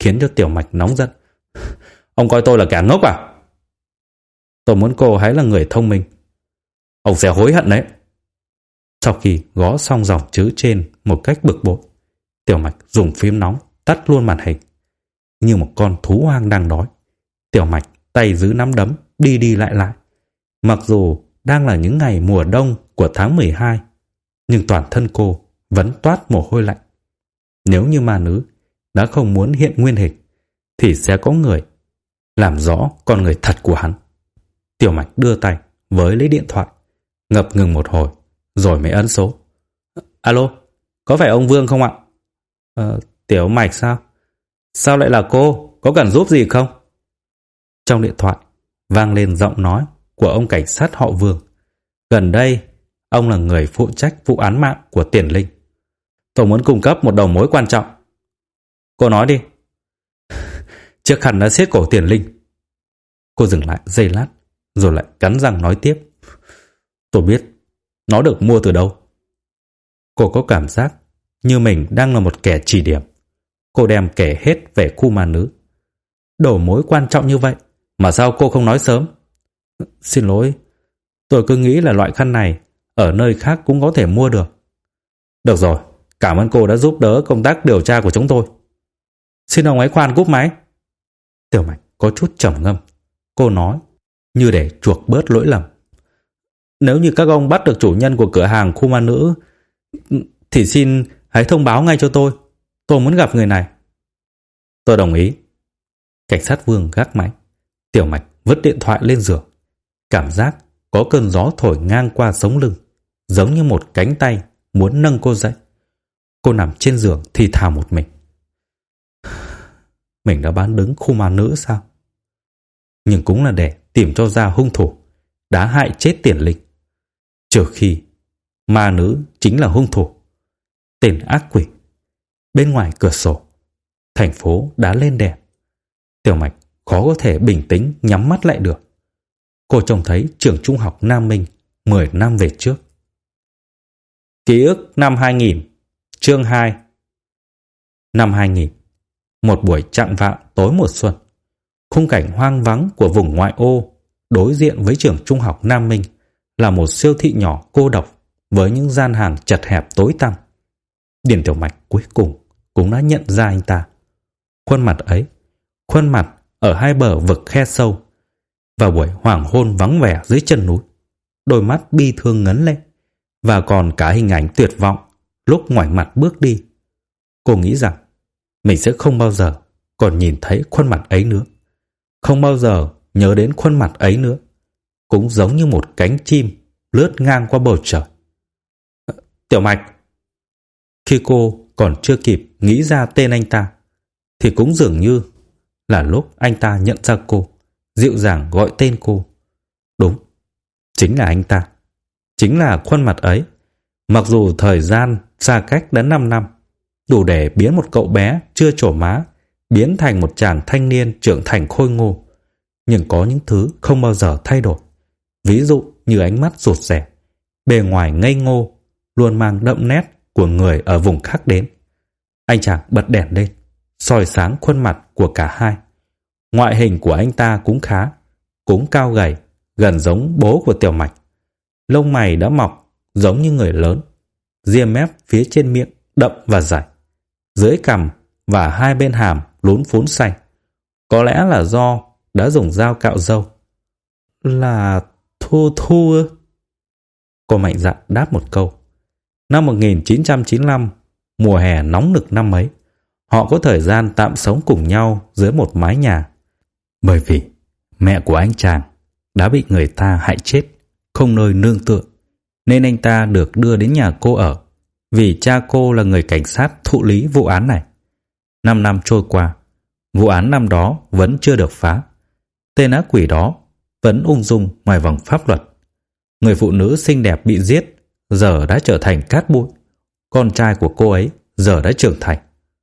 khiến cho Tiểu Mạch nóng giận. Ông coi tôi là kẻ ngốc à? Tôi muốn cô hãy là người thông minh. Ông sẽ hối hận đấy. Sau khi gõ xong dòng chữ trên một cách bực bội, Tiểu Mạch dùng phím nóng tắt luôn màn hình. Như một con thú hoang đang đói, Tiểu Mạch tay giữ nắm đấm đi đi lại lại. Mặc dù đang là những ngày mùa đông của tháng mười hai, nhưng toàn thân cô vẫn toát mồ hôi lạnh. Nếu như ma nữ đã không muốn hiện nguyên hình, thì sẽ có người làm rõ con người thật của hắn. Tiểu Mạch đưa tay với lấy điện thoại, ngập ngừng một hồi rồi mới ấn số. Alo, có phải ông Vương không ạ? Ờ, Tiểu Mạch sao? Sao lại là cô? Có cần giúp gì không? Trong điện thoại vang lên giọng nói của ông cảnh sát họ Vương. Gần đây, ông là người phụ trách vụ án mạng của Tiền Linh. Tôi muốn cung cấp một đầu mối quan trọng. Cô nói đi. Chiếc khăn đã siết cổ Tiền Linh. Cô dừng lại giây lát, rồi lại cắn răng nói tiếp. Tôi biết nó được mua từ đâu. Cô có cảm giác như mình đang là một kẻ chỉ điểm. Cô đem kể hết về khu ma nữ. Đầu mối quan trọng như vậy mà sao cô không nói sớm? Xin lỗi, tôi cứ nghĩ là loại khăn này ở nơi khác cũng có thể mua được. Được rồi, cảm ơn cô đã giúp đỡ công tác điều tra của chúng tôi. Xin ông ấy khoan cúp máy. Tiểu Mạch có chút trầm ngâm. Cô nói như để chuộc bớt lỗi lầm. Nếu như các ông bắt được chủ nhân của cửa hàng khu ma nữ, thì xin hãy thông báo ngay cho tôi. Tôi muốn gặp người này. Tôi đồng ý. Cảnh sát Vương gác máy. Tiểu Mạch vứt điện thoại lên giường. Cảm giác có cơn gió thổi ngang qua sống lưng, giống như một cánh tay muốn nâng cô dậy. Cô nằm trên giường thì thào một mình. Mình đã bán đứng khu ma nữ sao? Nhưng cũng là để tìm cho ra hung thủ đã hại chết Tiền Linh. Trừ khi ma nữ chính là hung thủ. Tên ác quỷ. Bên ngoài cửa sổ, thành phố đã lên đèn. Tiểu Mạch khó có thể bình tĩnh nhắm mắt lại được. Cô trông thấy trường trung học Nam Minh mười năm về trước. Ký ức năm hai nghìn, chương hai. Năm hai nghìn, một buổi chạng vạng tối mùa xuân, khung cảnh hoang vắng của vùng ngoại ô đối diện với trường trung học Nam Minh là một siêu thị nhỏ cô độc với những gian hàng chật hẹp tối tăm. Điền Tiểu Mạch cuối cùng cũng đã nhận ra anh ta. Khuôn mặt ấy, khuôn mặt ở hai bờ vực khe sâu, vào buổi hoàng hôn vắng vẻ dưới chân núi, đôi mắt bi thương ngấn lên, và còn cả hình ảnh tuyệt vọng lúc ngoảnh mặt bước đi. Cô nghĩ rằng mình sẽ không bao giờ còn nhìn thấy khuôn mặt ấy nữa, không bao giờ nhớ đến khuôn mặt ấy nữa, cũng giống như một cánh chim lướt ngang qua bầu trời. Tiểu Mạch. Khi cô còn chưa kịp nghĩ ra tên anh ta, thì cũng dường như là lúc anh ta nhận ra cô, dịu dàng gọi tên cô. Đúng, chính là anh ta, chính là khuôn mặt ấy. Mặc dù thời gian xa cách đã năm năm, đủ để biến một cậu bé chưa trổ má biến thành một chàng thanh niên trưởng thành khôi ngô, nhưng có những thứ không bao giờ thay đổi. Ví dụ như ánh mắt rụt rè, bề ngoài ngây ngô, luôn mang đậm nét của người ở vùng khác đến. Anh chàng bật đèn lên, soi sáng khuôn mặt của cả hai. Ngoại hình của anh ta cũng khá, cũng cao gầy, gần giống bố của Tiểu Mạch. Lông mày đã mọc giống như người lớn, ria mép phía trên miệng đậm và dài, dưới cằm và hai bên hàm lún phún xanh. Có lẽ là do đã dùng dao cạo râu. Là Thu Thu ư? Cô mạnh dạn đáp một câu. Năm một nghìn chín trăm chín mươi lăm, mùa hè nóng nực năm ấy, họ có thời gian tạm sống cùng nhau dưới một mái nhà. Bởi vì mẹ của anh chàng đã bị người ta hại chết, không nơi nương tựa, nên anh ta được đưa đến nhà cô ở, vì cha cô là người cảnh sát thụ lý vụ án này. Năm năm trôi qua, vụ án năm đó vẫn chưa được phá. Tên ác quỷ đó vẫn ung dung ngoài vòng pháp luật. Người phụ nữ xinh đẹp bị giết giờ đã trở thành cát bụi. Con trai của cô ấy giờ đã trưởng thành.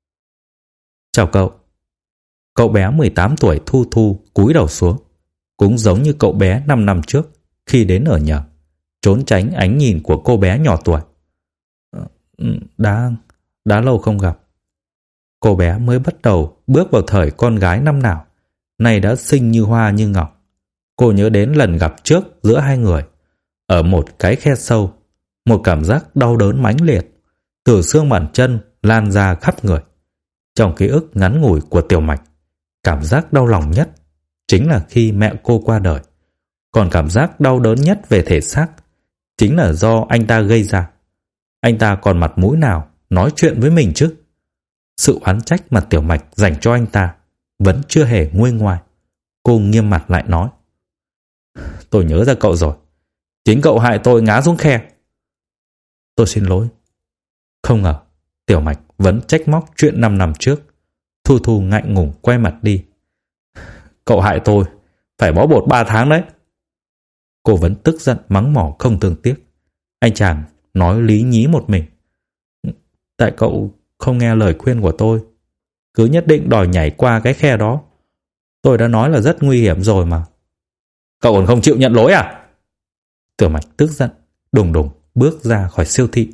Chào cậu. Cậu bé mười tám tuổi Thu Thu cúi đầu xuống, cũng giống như cậu bé năm năm trước khi đến ở nhờ, trốn tránh ánh nhìn của cô bé nhỏ tuổi. Đã, đã lâu không gặp. Cô bé mới bắt đầu bước vào thời con gái năm nào, nay đã xinh như hoa như ngọc. Cô nhớ đến lần gặp trước giữa hai người, ở một cái khe sâu, một cảm giác đau đớn mãnh liệt từ xương bàn chân lan ra khắp người. Trong ký ức ngắn ngủi của Tiểu Mạch, cảm giác đau lòng nhất chính là khi mẹ cô qua đời. Còn cảm giác đau đớn nhất về thể xác chính là do anh ta gây ra. Anh ta còn mặt mũi nào nói chuyện với mình chứ? Sự oán trách mà Tiểu Mạch dành cho anh ta vẫn chưa hề nguôi ngoai. Cô nghiêm mặt lại nói: Tôi nhớ ra cậu rồi. Chính cậu hại tôi ngã xuống khe. Tôi xin lỗi. Không ngờ Tiểu Mạch vẫn trách móc chuyện năm năm trước. Thu Thu ngại ngùng quay mặt đi. Cậu hại tôi phải bó bột ba tháng đấy. Cô vẫn tức giận mắng mỏ không thương tiếc. Anh chàng nói lý nhí một mình. Tại cậu không nghe lời khuyên của tôi, cứ nhất định đòi nhảy qua cái khe đó. Tôi đã nói là rất nguy hiểm rồi mà. Cậu còn không chịu nhận lỗi à? Tiểu Mạch tức giận đùng đùng bước ra khỏi siêu thị.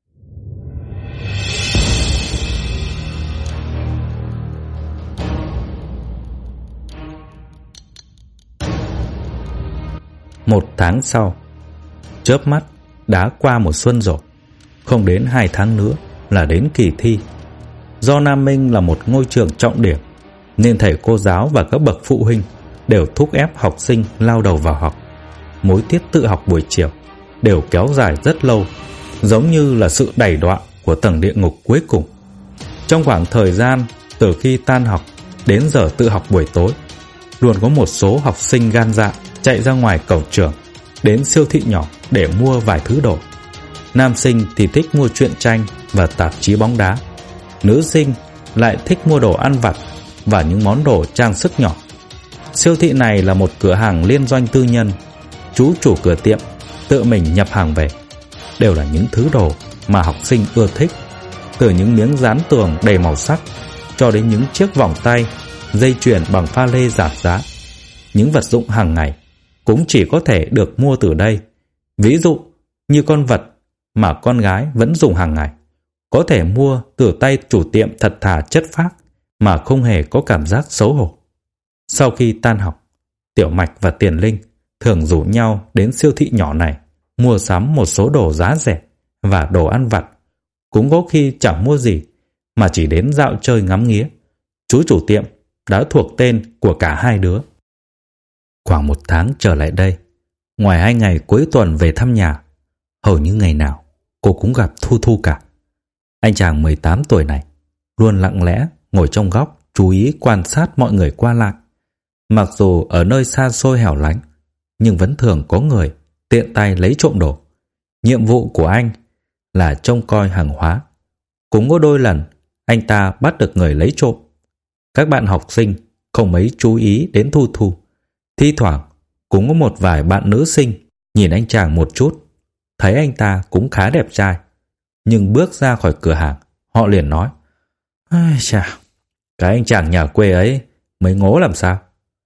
Một tháng sau, chớp mắt đã qua một xuân rồi. Không đến hai tháng nữa là đến kỳ thi. Do Nam Minh là một ngôi trường trọng điểm, nên thầy cô giáo và các bậc phụ huynh đều thúc ép học sinh lao đầu vào học. Mỗi tiết tự học buổi chiều đều kéo dài rất lâu, giống như là sự đày đọa của tầng địa ngục cuối cùng. Trong khoảng thời gian từ khi tan học đến giờ tự học buổi tối, luôn có một số học sinh gan dạ chạy ra ngoài cổng trường, đến siêu thị nhỏ để mua vài thứ đồ. Nam sinh thì thích mua truyện tranh và tạp chí bóng đá. Nữ sinh lại thích mua đồ ăn vặt và những món đồ trang sức nhỏ. Siêu thị này là một cửa hàng liên doanh tư nhân. Chú chủ cửa tiệm tự mình nhập hàng về. Đều là những thứ đồ mà học sinh ưa thích, từ những miếng dán tường đầy màu sắc cho đến những chiếc vòng tay, dây chuyền bằng pha lê giảm giá. Những vật dụng hàng ngày cũng chỉ có thể được mua từ đây. Ví dụ như con vật mà con gái vẫn dùng hàng ngày, có thể mua từ tay chủ tiệm thật thà chất phác mà không hề có cảm giác xấu hổ. Sau khi tan học, Tiểu Mạch và Tiền Linh thường rủ nhau đến siêu thị nhỏ này mua sắm một số đồ giá rẻ và đồ ăn vặt. Cũng có khi chẳng mua gì mà chỉ đến dạo chơi ngắm nghía. Chú chủ tiệm đã thuộc tên của cả hai đứa. Khoảng một tháng trở lại đây, ngoài hai ngày cuối tuần về thăm nhà, hầu như ngày nào cô cũng gặp Thu Thu cả. Anh chàng mười tám tuổi này luôn lặng lẽ ngồi trong góc chú ý quan sát mọi người qua lại. Mặc dù ở nơi xa xôi hẻo lánh, nhưng vẫn thường có người tiện tay lấy trộm đồ. Nhiệm vụ của anh là trông coi hàng hóa. Cũng có đôi lần anh ta bắt được người lấy trộm. Các bạn học sinh không mấy chú ý đến Thu Thu. Thi thoảng cũng có một vài bạn nữ sinh nhìn anh chàng một chút, thấy anh ta cũng khá đẹp trai, nhưng bước ra khỏi cửa hàng, họ liền nói: "Ai chà, cái anh chàng nhà quê ấy mới ngố làm sao?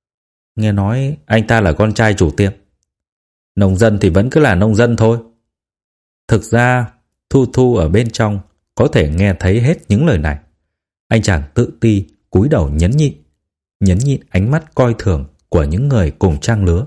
Nghe nói anh ta là con trai chủ tiệm. Nông dân thì vẫn cứ là nông dân thôi." Thực ra Thu Thu ở bên trong có thể nghe thấy hết những lời này. Anh chàng tự ti cúi đầu nhẫn nhịn, nhẫn nhịn ánh mắt coi thường của những người cùng trang lứa.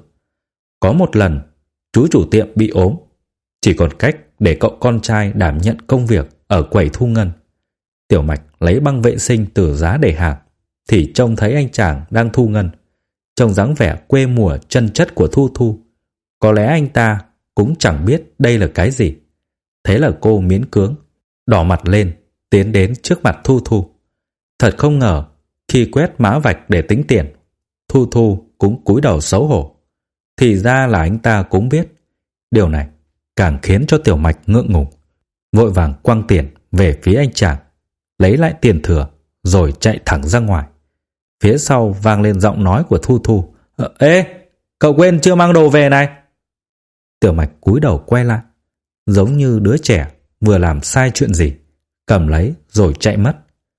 Có một lần, chú chủ tiệm bị ốm, chỉ còn cách để cậu con trai đảm nhận công việc ở quầy thu ngân. Tiểu Mạch lấy băng vệ sinh từ giá để hàng, thì trông thấy anh chàng đang thu ngân. Trông dáng vẻ quê mùa chân chất của Thu Thu, có lẽ anh ta cũng chẳng biết đây là cái gì. Thế là cô miễn cưỡng đỏ mặt lên, tiến đến trước mặt Thu Thu. Thật không ngờ, khi quét mã vạch để tính tiền, Thu Thu cũng cúi đầu xấu hổ. Thì ra là anh ta cũng biết. Điều này càng khiến cho Tiểu Mạch ngượng ngùng, vội vàng quăng tiền về phía anh chàng, lấy lại tiền thừa rồi chạy thẳng ra ngoài. Phía sau vang lên giọng nói của Thu Thu: ờ, Ê, cậu quên chưa mang đồ về này. Tiểu Mạch cúi đầu quay lại, giống như đứa trẻ vừa làm sai chuyện gì, cầm lấy rồi chạy mất.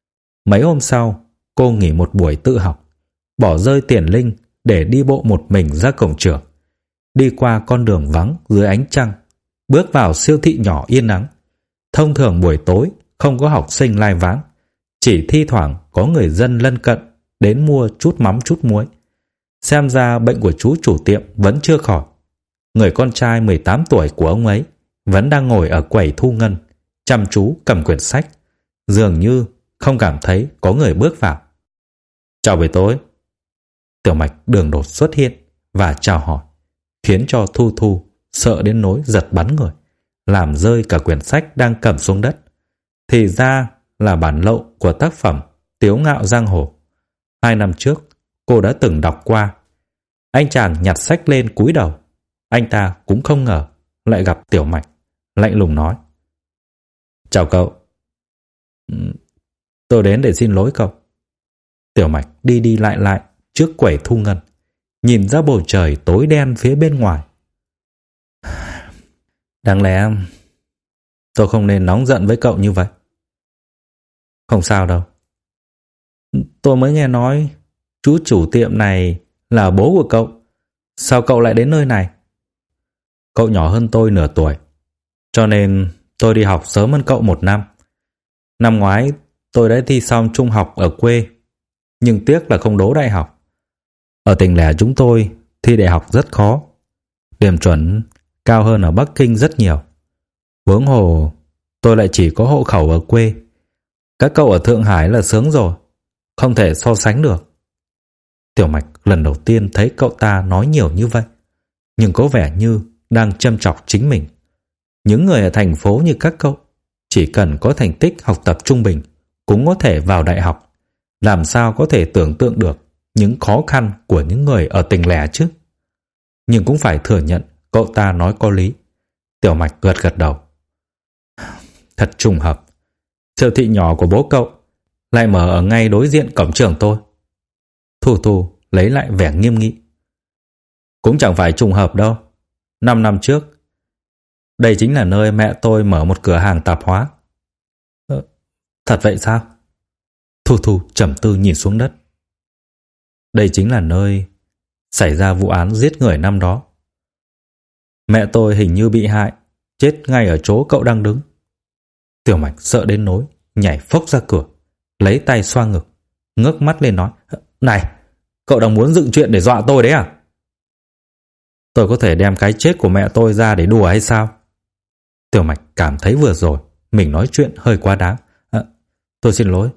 Mấy hôm sau, cô nghỉ một buổi tự học, bỏ rơi Tiền Linh để đi bộ một mình ra cổng trường. Đi qua con đường vắng dưới ánh trăng, bước vào siêu thị nhỏ yên ắng. Thông thường buổi tối không có học sinh lai vãng, Chỉ thi thoảng có người dân lân cận đến mua chút mắm chút muối. Xem ra bệnh của chú chủ tiệm vẫn chưa khỏi. Người con trai mười tám tuổi của ông ấy vẫn đang ngồi ở quầy thu ngân, chăm chú cầm quyển sách, dường như không cảm thấy có người bước vào. Chào buổi tối. Tiểu Mạch đường đột xuất hiện và chào hỏi, khiến cho Thu Thu sợ đến nỗi giật bắn người, làm rơi cả quyển sách đang cầm xuống đất. Thì ra là bản lậu của tác phẩm Tiếu Ngạo Giang Hồ. Hai năm trước cô đã từng đọc qua. Anh chàng nhặt sách lên cúi đầu. Anh ta cũng không ngờ lại gặp Tiểu Mạch, lạnh lùng nói: Chào cậu. Tôi đến để xin lỗi cậu. Tiểu Mạch đi đi lại lại trước quầy thu ngân, nhìn ra bầu trời tối đen phía bên ngoài. Đáng lẽ tôi không nên nóng giận với cậu như vậy. Không sao đâu. Tôi mới nghe nói chú chủ tiệm này là bố của cậu. Sao cậu lại đến nơi này? Cậu nhỏ hơn tôi nửa tuổi, cho nên tôi đi học sớm hơn cậu một năm. Năm ngoái tôi đã thi xong trung học ở quê, nhưng tiếc là không đỗ đại học. Ở tỉnh lẻ chúng tôi thi đại học rất khó, điểm chuẩn cao hơn ở Bắc Kinh rất nhiều. Huống hồ tôi lại chỉ có hộ khẩu ở quê. Các cậu ở Thượng Hải là sướng rồi, không thể so sánh được. Tiểu Mạch lần đầu tiên thấy cậu ta nói nhiều như vậy, nhưng có vẻ như đang châm chọc chính mình. Những người ở thành phố như các cậu chỉ cần có thành tích học tập trung bình cũng có thể vào đại học. Làm sao có thể tưởng tượng được những khó khăn của những người ở tỉnh lẻ chứ? Nhưng cũng phải thừa nhận cậu ta nói có lý. Tiểu Mạch gật gật đầu. Thật trùng hợp, siêu thị nhỏ của bố cậu lại mở ở ngay đối diện cổng trường tôi. Thu Thu lấy lại vẻ nghiêm nghị. Cũng chẳng phải trùng hợp đâu. Năm năm trước, đây chính là nơi mẹ tôi mở một cửa hàng tạp hóa. Ờ, thật vậy sao? Thu Thu trầm tư nhìn xuống đất. Đây chính là nơi xảy ra vụ án giết người năm đó. Mẹ tôi hình như bị hại, chết ngay ở chỗ cậu đang đứng. Tiểu Mạch sợ đến nỗi nhảy phốc ra cửa, lấy tay xoa ngực, ngước mắt lên nói: Này, cậu đang muốn dựng chuyện để dọa tôi đấy à? Tôi có thể đem cái chết của mẹ tôi ra để đùa hay sao? Tiểu Mạch cảm thấy vừa rồi mình nói chuyện hơi quá đáng. À, tôi xin lỗi.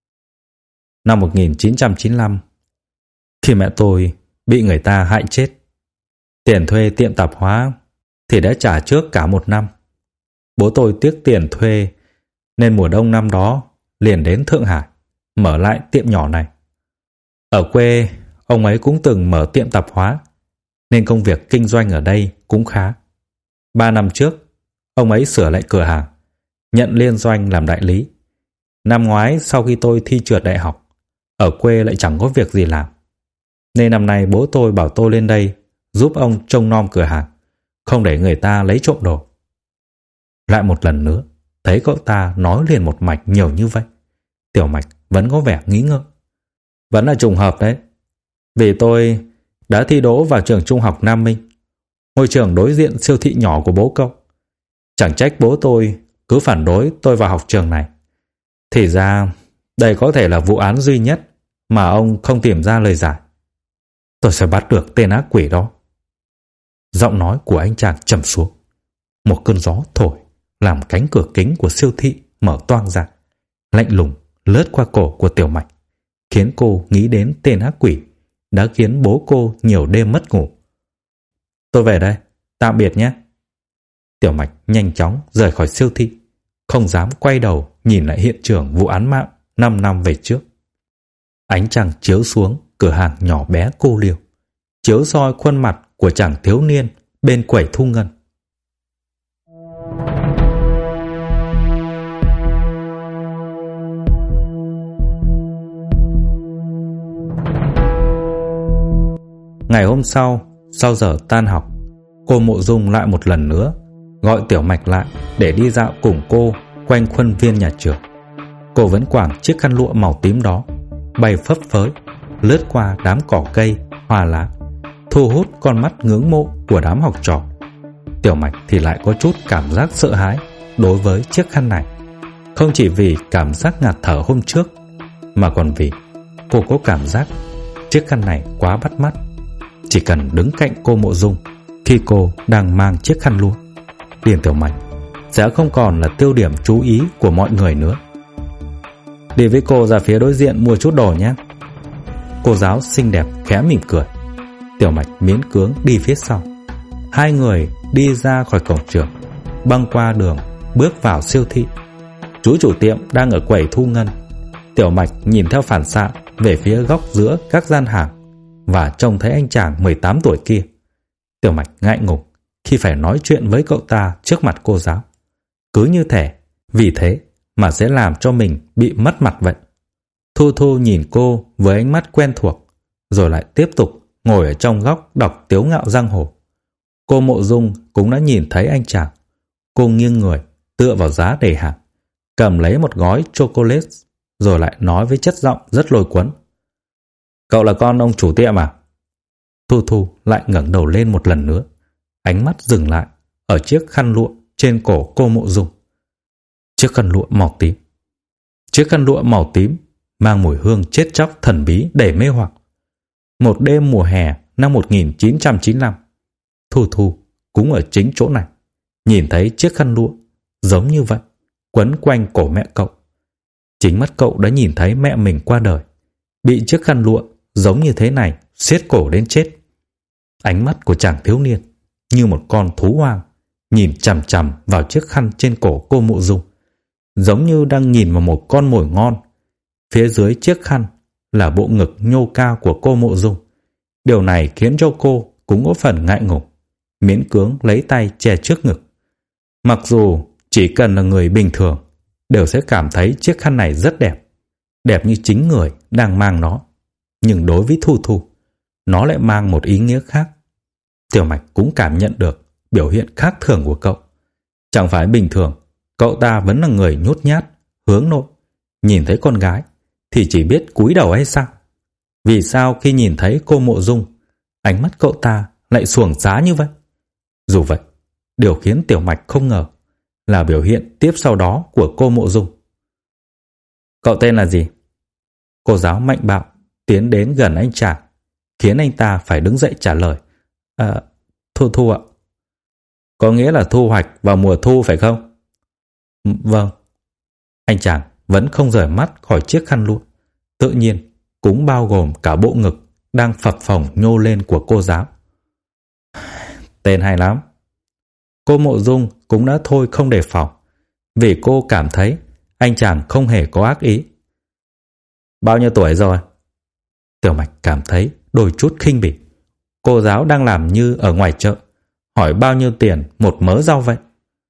Năm một nghìn chín trăm chín mươi lăm, khi mẹ tôi bị người ta hại chết, tiền thuê tiệm tạp hóa thì đã trả trước cả một năm. Bố tôi tiếc tiền thuê nên mùa đông năm đó liền đến Thượng Hải mở lại tiệm nhỏ này. Ở quê ông ấy cũng từng mở tiệm tạp hóa nên công việc kinh doanh ở đây cũng khá. Ba năm trước ông ấy sửa lại cửa hàng, nhận liên doanh làm đại lý. Năm ngoái sau khi tôi thi trượt đại học, ở quê lại chẳng có việc gì làm, nên năm nay bố tôi bảo tôi lên đây giúp ông trông nom cửa hàng, không để người ta lấy trộm đồ. Lại một lần nữa thấy cậu ta nói liền một mạch nhiều như vậy, Tiểu Mạch vẫn có vẻ nghi ngờ. Vẫn là trùng hợp đấy, vì tôi đã thi đỗ vào trường trung học Nam Minh, ngôi trường đối diện siêu thị nhỏ của bố cậu. Chẳng trách bố tôi cứ phản đối tôi vào học trường này. Thì ra đây có thể là vụ án duy nhất mà ông không tìm ra lời giải. Tôi sẽ bắt được tên ác quỷ đó. Giọng nói của anh chàng trầm xuống. Một cơn gió thổi làm cánh cửa kính của siêu thị mở toang ra, lạnh lùng lướt qua cổ của Tiểu Mạch, khiến cô nghĩ đến tên ác quỷ đã khiến bố cô nhiều đêm mất ngủ. Tôi về đây, tạm biệt nhé. Tiểu Mạch nhanh chóng rời khỏi siêu thị, không dám quay đầu nhìn lại hiện trường vụ án mạng năm năm về trước. Ánh trăng chiếu xuống cửa hàng nhỏ bé cô liêu, chiếu soi khuôn mặt của chàng thiếu niên bên quầy thu ngân. Ngày hôm sau, sau giờ tan học, cô Mộ Dung lại một lần nữa gọi Tiểu Mạch lại để đi dạo cùng cô quanh khuôn viên nhà trường. Cô vẫn quàng chiếc khăn lụa màu tím đó, bay phấp phới lướt qua đám cỏ cây, hoa lá, thu hút con mắt ngưỡng mộ của đám học trò. Tiểu Mạch thì lại có chút cảm giác sợ hãi đối với chiếc khăn này. Không chỉ vì cảm giác ngạt thở hôm trước, mà còn vì cô có cảm giác chiếc khăn này quá bắt mắt. Chỉ cần đứng cạnh cô Mộ Dung khi cô đang mang chiếc khăn lụa, Điền Tiểu Mạch sẽ không còn là tiêu điểm chú ý của mọi người nữa. Đi với cô ra phía đối diện mua chút đồ nhé. Cô giáo xinh đẹp khẽ mỉm cười. Tiểu Mạch miễn cưỡng đi phía sau. Hai người đi ra khỏi cổng trường, băng qua đường, bước vào siêu thị. Chú chủ tiệm đang ở quầy thu ngân. Tiểu Mạch nhìn theo phản xạ về phía góc giữa các gian hàng và trông thấy anh chàng mười tám tuổi kia. Tiểu Mạch ngại ngùng khi phải nói chuyện với cậu ta trước mặt cô giáo. Cứ như thể vì thế mà sẽ làm cho mình bị mất mặt vậy. Thu Thu nhìn cô với ánh mắt quen thuộc, rồi lại tiếp tục ngồi ở trong góc đọc Tiếu Ngạo Giang Hồ. Cô Mộ Dung cũng đã nhìn thấy anh chàng. Cô nghiêng người tựa vào giá đầy hàng, cầm lấy một gói chocolate, rồi lại nói với chất giọng rất lôi cuốn: Cậu là con ông chủ tiệm à? Thu Thu lại ngẩng đầu lên một lần nữa, ánh mắt dừng lại ở chiếc khăn lụa trên cổ cô Mộ Dung. Chiếc khăn lụa màu tím. Chiếc khăn lụa màu tím mang mùi hương chết chóc thần bí đầy mê hoặc. Một đêm mùa hè năm một nghìn chín trăm chín mươi lăm, Thu Thu cũng ở chính chỗ này nhìn thấy chiếc khăn lụa giống như vậy quấn quanh cổ mẹ cậu. Chính mắt cậu đã nhìn thấy mẹ mình qua đời, bị chiếc khăn lụa giống như thế này siết cổ đến chết. Ánh mắt của chàng thiếu niên như một con thú hoang nhìn chằm chằm vào chiếc khăn trên cổ cô Mộ Dung, giống như đang nhìn vào một con mồi ngon. Phía dưới chiếc khăn là bộ ngực nhô cao của cô Mộ Dung. Điều này khiến cho cô cũng có phần ngại ngùng, miễn cưỡng lấy tay che trước ngực. Mặc dù chỉ cần là người bình thường đều sẽ cảm thấy chiếc khăn này rất đẹp, đẹp như chính người đang mang nó, nhưng đối với Thu Thu, nó lại mang một ý nghĩa khác. Tiểu Mạch cũng cảm nhận được biểu hiện khác thường của cậu. Chẳng phải bình thường cậu ta vẫn là người nhút nhát, hướng nội, nhìn thấy con gái thì chỉ biết cúi đầu hay sao? Vì sao khi nhìn thấy cô Mộ Dung, ánh mắt cậu ta lại xuồng giá như vậy? Dù vậy, điều khiến Tiểu Mạch không ngờ là biểu hiện tiếp sau đó của cô Mộ Dung. Cậu tên là gì? Cô giáo mạnh bạo tiến đến gần anh chàng, khiến anh ta phải đứng dậy trả lời. À, Thu Thu ạ. Có nghĩa là thu hoạch vào mùa thu phải không? Vâng. Anh chàng vẫn không rời mắt khỏi chiếc khăn lụa, tự nhiên cũng bao gồm cả bộ ngực đang phập phồng nhô lên của cô giáo. Tên hay lắm. Cô Mộ Dung cũng đã thôi không đề phòng, vì cô cảm thấy anh chàng không hề có ác ý. Bao nhiêu tuổi rồi? Tiểu Mạch cảm thấy đôi chút khinh bỉ. Cô giáo đang làm như ở ngoài chợ, hỏi bao nhiêu tiền một mớ rau vậy.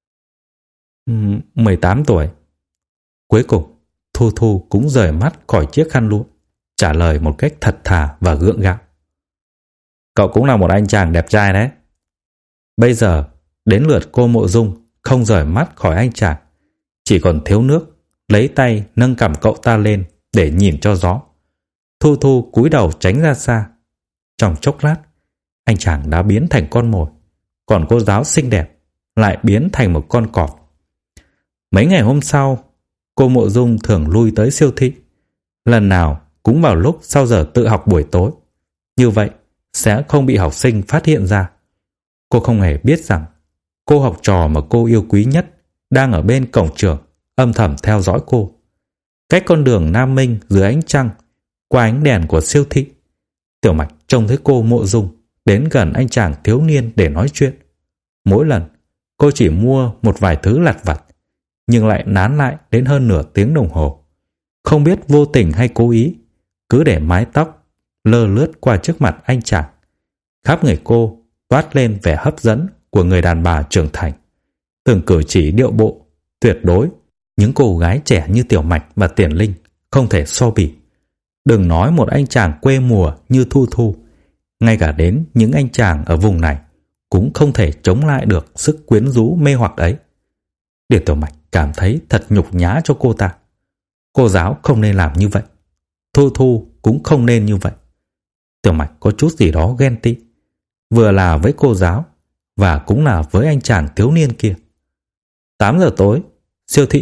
mười tám tuổi. Cuối cùng, Thu Thu cũng rời mắt khỏi chiếc khăn lụa, trả lời một cách thật thà và gượng gạo. Cậu cũng là một anh chàng đẹp trai đấy. Bây giờ, đến lượt cô Mộ Dung không rời mắt khỏi anh chàng, chỉ còn thiếu nước, lấy tay nâng cằm cậu ta lên để nhìn cho rõ. Thu Thu cúi đầu tránh ra xa. Trong chốc lát, anh chàng đã biến thành con mồi, còn cô giáo xinh đẹp lại biến thành một con cọp. Mấy ngày hôm sau, cô Mộ Dung thường lui tới siêu thị, lần nào cũng vào lúc sau giờ tự học buổi tối. Như vậy sẽ không bị học sinh phát hiện ra. Cô không hề biết rằng cô học trò mà cô yêu quý nhất đang ở bên cổng trường âm thầm theo dõi cô. Cách con đường Nam Minh dưới ánh trăng, qua ánh đèn của siêu thị, Tiểu Mạch trông thấy cô Mộ Dung đến gần anh chàng thiếu niên để nói chuyện. Mỗi lần cô chỉ mua một vài thứ lặt vặt, nhưng lại nán lại đến hơn nửa tiếng đồng hồ. Không biết vô tình hay cố ý, cứ để mái tóc lơ lướt qua trước mặt anh chàng. Khắp người cô toát lên vẻ hấp dẫn của người đàn bà trưởng thành. Từng cử chỉ điệu bộ tuyệt đối những cô gái trẻ như Tiểu Mạch và Tiền Linh không thể so bì. Đừng nói một anh chàng quê mùa như Thu Thu, ngay cả đến những anh chàng ở vùng này cũng không thể chống lại được sức quyến rũ mê hoặc ấy. Điền Tiểu Mạch cảm thấy thật nhục nhã cho cô ta. Cô giáo không nên làm như vậy, Thu Thu cũng không nên như vậy. Tiểu Mạch có chút gì đó ghen tị, vừa là với cô giáo và cũng là với anh chàng thiếu niên kia. Tám giờ tối, siêu thị nhỏ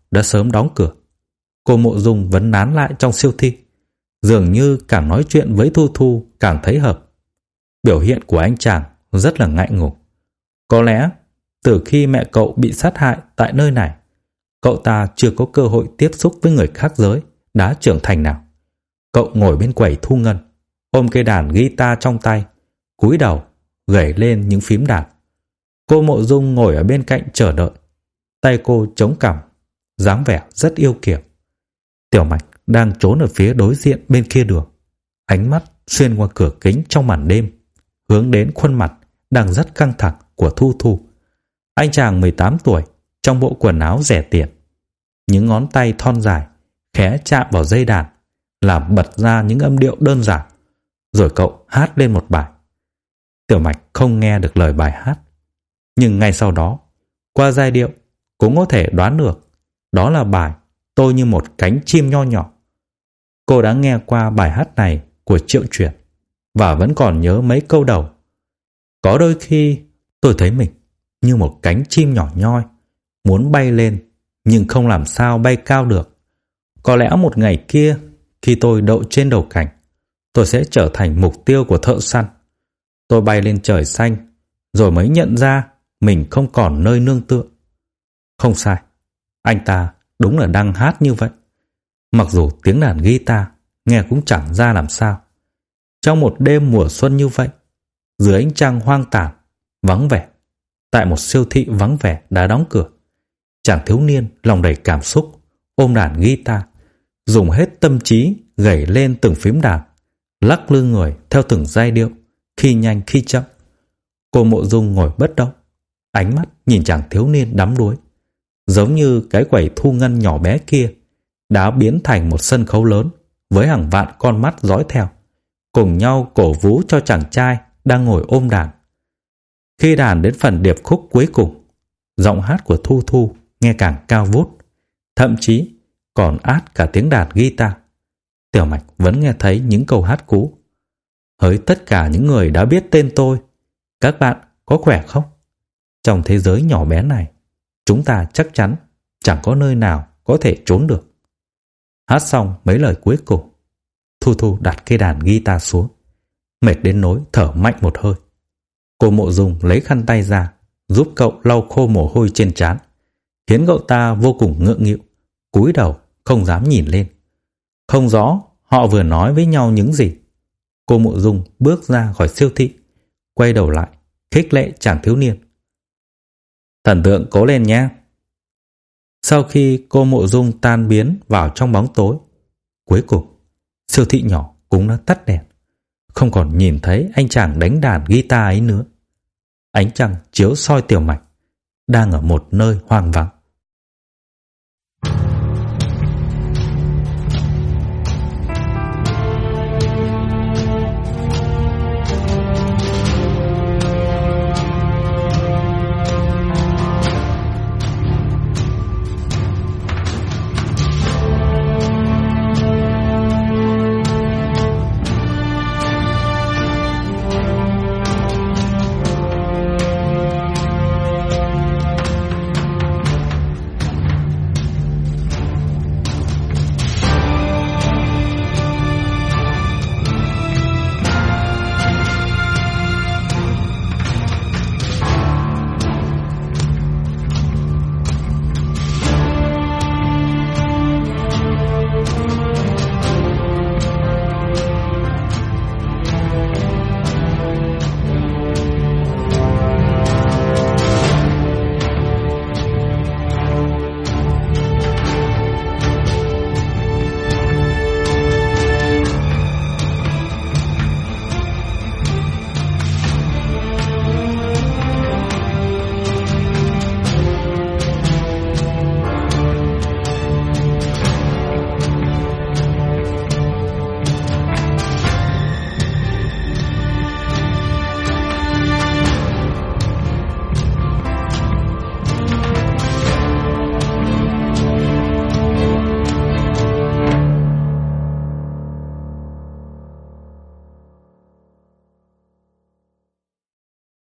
đã sớm đóng cửa. Cô Mộ Dung vẫn nán lại trong siêu thị, dường như càng nói chuyện với Thu Thu càng thấy hợp. Biểu hiện của anh chàng rất là ngại ngùng. Có lẽ từ khi mẹ cậu bị sát hại tại nơi này, cậu ta chưa có cơ hội tiếp xúc với người khác giới đã trưởng thành nào. Cậu ngồi bên quầy thu ngân, ôm cây đàn guitar trong tay, cúi đầu gảy lên những phím đàn. Cô Mộ Dung ngồi ở bên cạnh chờ đợi, tay cô chống cằm, dáng vẻ rất yêu kiều. Tiểu Mạch đang trốn ở phía đối diện bên kia đường, ánh mắt xuyên qua cửa kính trong màn đêm, hướng đến khuôn mặt đang rất căng thẳng của Thu Thu. Anh chàng mười tám tuổi, trong bộ quần áo rẻ tiền, những ngón tay thon dài khẽ chạm vào dây đàn, làm bật ra những âm điệu đơn giản, rồi cậu hát lên một bài. Tiểu Mạch không nghe được lời bài hát, nhưng ngay sau đó, qua giai điệu, cũng có thể đoán được đó là bài Tôi Như Một Cánh Chim Nho Nhỏ. Cô đã nghe qua bài hát này của Triệu Truyền và vẫn còn nhớ mấy câu đầu. Có đôi khi tôi thấy mình như một cánh chim nhỏ nhoi, muốn bay lên nhưng không làm sao bay cao được. Có lẽ một ngày kia, khi tôi đậu trên đầu cành, tôi sẽ trở thành mục tiêu của thợ săn. Tôi bay lên trời xanh, rồi mới nhận ra mình không còn nơi nương tựa. Không sai, anh ta đúng là đang hát như vậy. Mặc dù tiếng đàn guitar nghe cũng chẳng ra làm sao. Trong một đêm mùa xuân như vậy, dưới ánh trăng hoang tàn, vắng vẻ, tại một siêu thị vắng vẻ đã đóng cửa, chàng thiếu niên lòng đầy cảm xúc ôm đàn guitar, dùng hết tâm trí gảy lên từng phím đàn, lắc lư người theo từng giai điệu, khi nhanh khi chậm. Cô Mộ Dung ngồi bất động, ánh mắt nhìn chàng thiếu niên đắm đuối, giống như cái quầy thu ngân nhỏ bé kia đã biến thành một sân khấu lớn với hàng vạn con mắt dõi theo, cùng nhau cổ vũ cho chàng trai đang ngồi ôm đàn. Khi đàn đến phần điệp khúc cuối cùng, giọng hát của Thu Thu nghe càng cao vút, thậm chí còn át cả tiếng đàn guitar. Tiểu Mạch vẫn nghe thấy những câu hát cũ. Hỡi tất cả những người đã biết tên tôi, các bạn có khỏe không? Trong thế giới nhỏ bé này, chúng ta chắc chắn chẳng có nơi nào có thể trốn được. Hát xong mấy lời cuối cùng, Thu Thu đặt cây đàn guitar xuống, mệt đến nỗi thở mạnh một hơi. Cô Mộ Dung lấy khăn tay ra, giúp cậu lau khô mồ hôi trên trán, khiến cậu ta vô cùng ngượng nghịu, cúi đầu không dám nhìn lên. Không rõ họ vừa nói với nhau những gì. Cô Mộ Dung bước ra khỏi siêu thị, quay đầu lại, khích lệ chàng thiếu niên. Thần tượng cố lên nhé. Sau khi cô Mộ Dung tan biến vào trong bóng tối, cuối cùng siêu thị nhỏ cũng đã tắt đèn, không còn nhìn thấy anh chàng đánh đàn guitar ấy nữa. Ánh trăng chiếu soi Tiểu Mạch đang ở một nơi hoang vắng.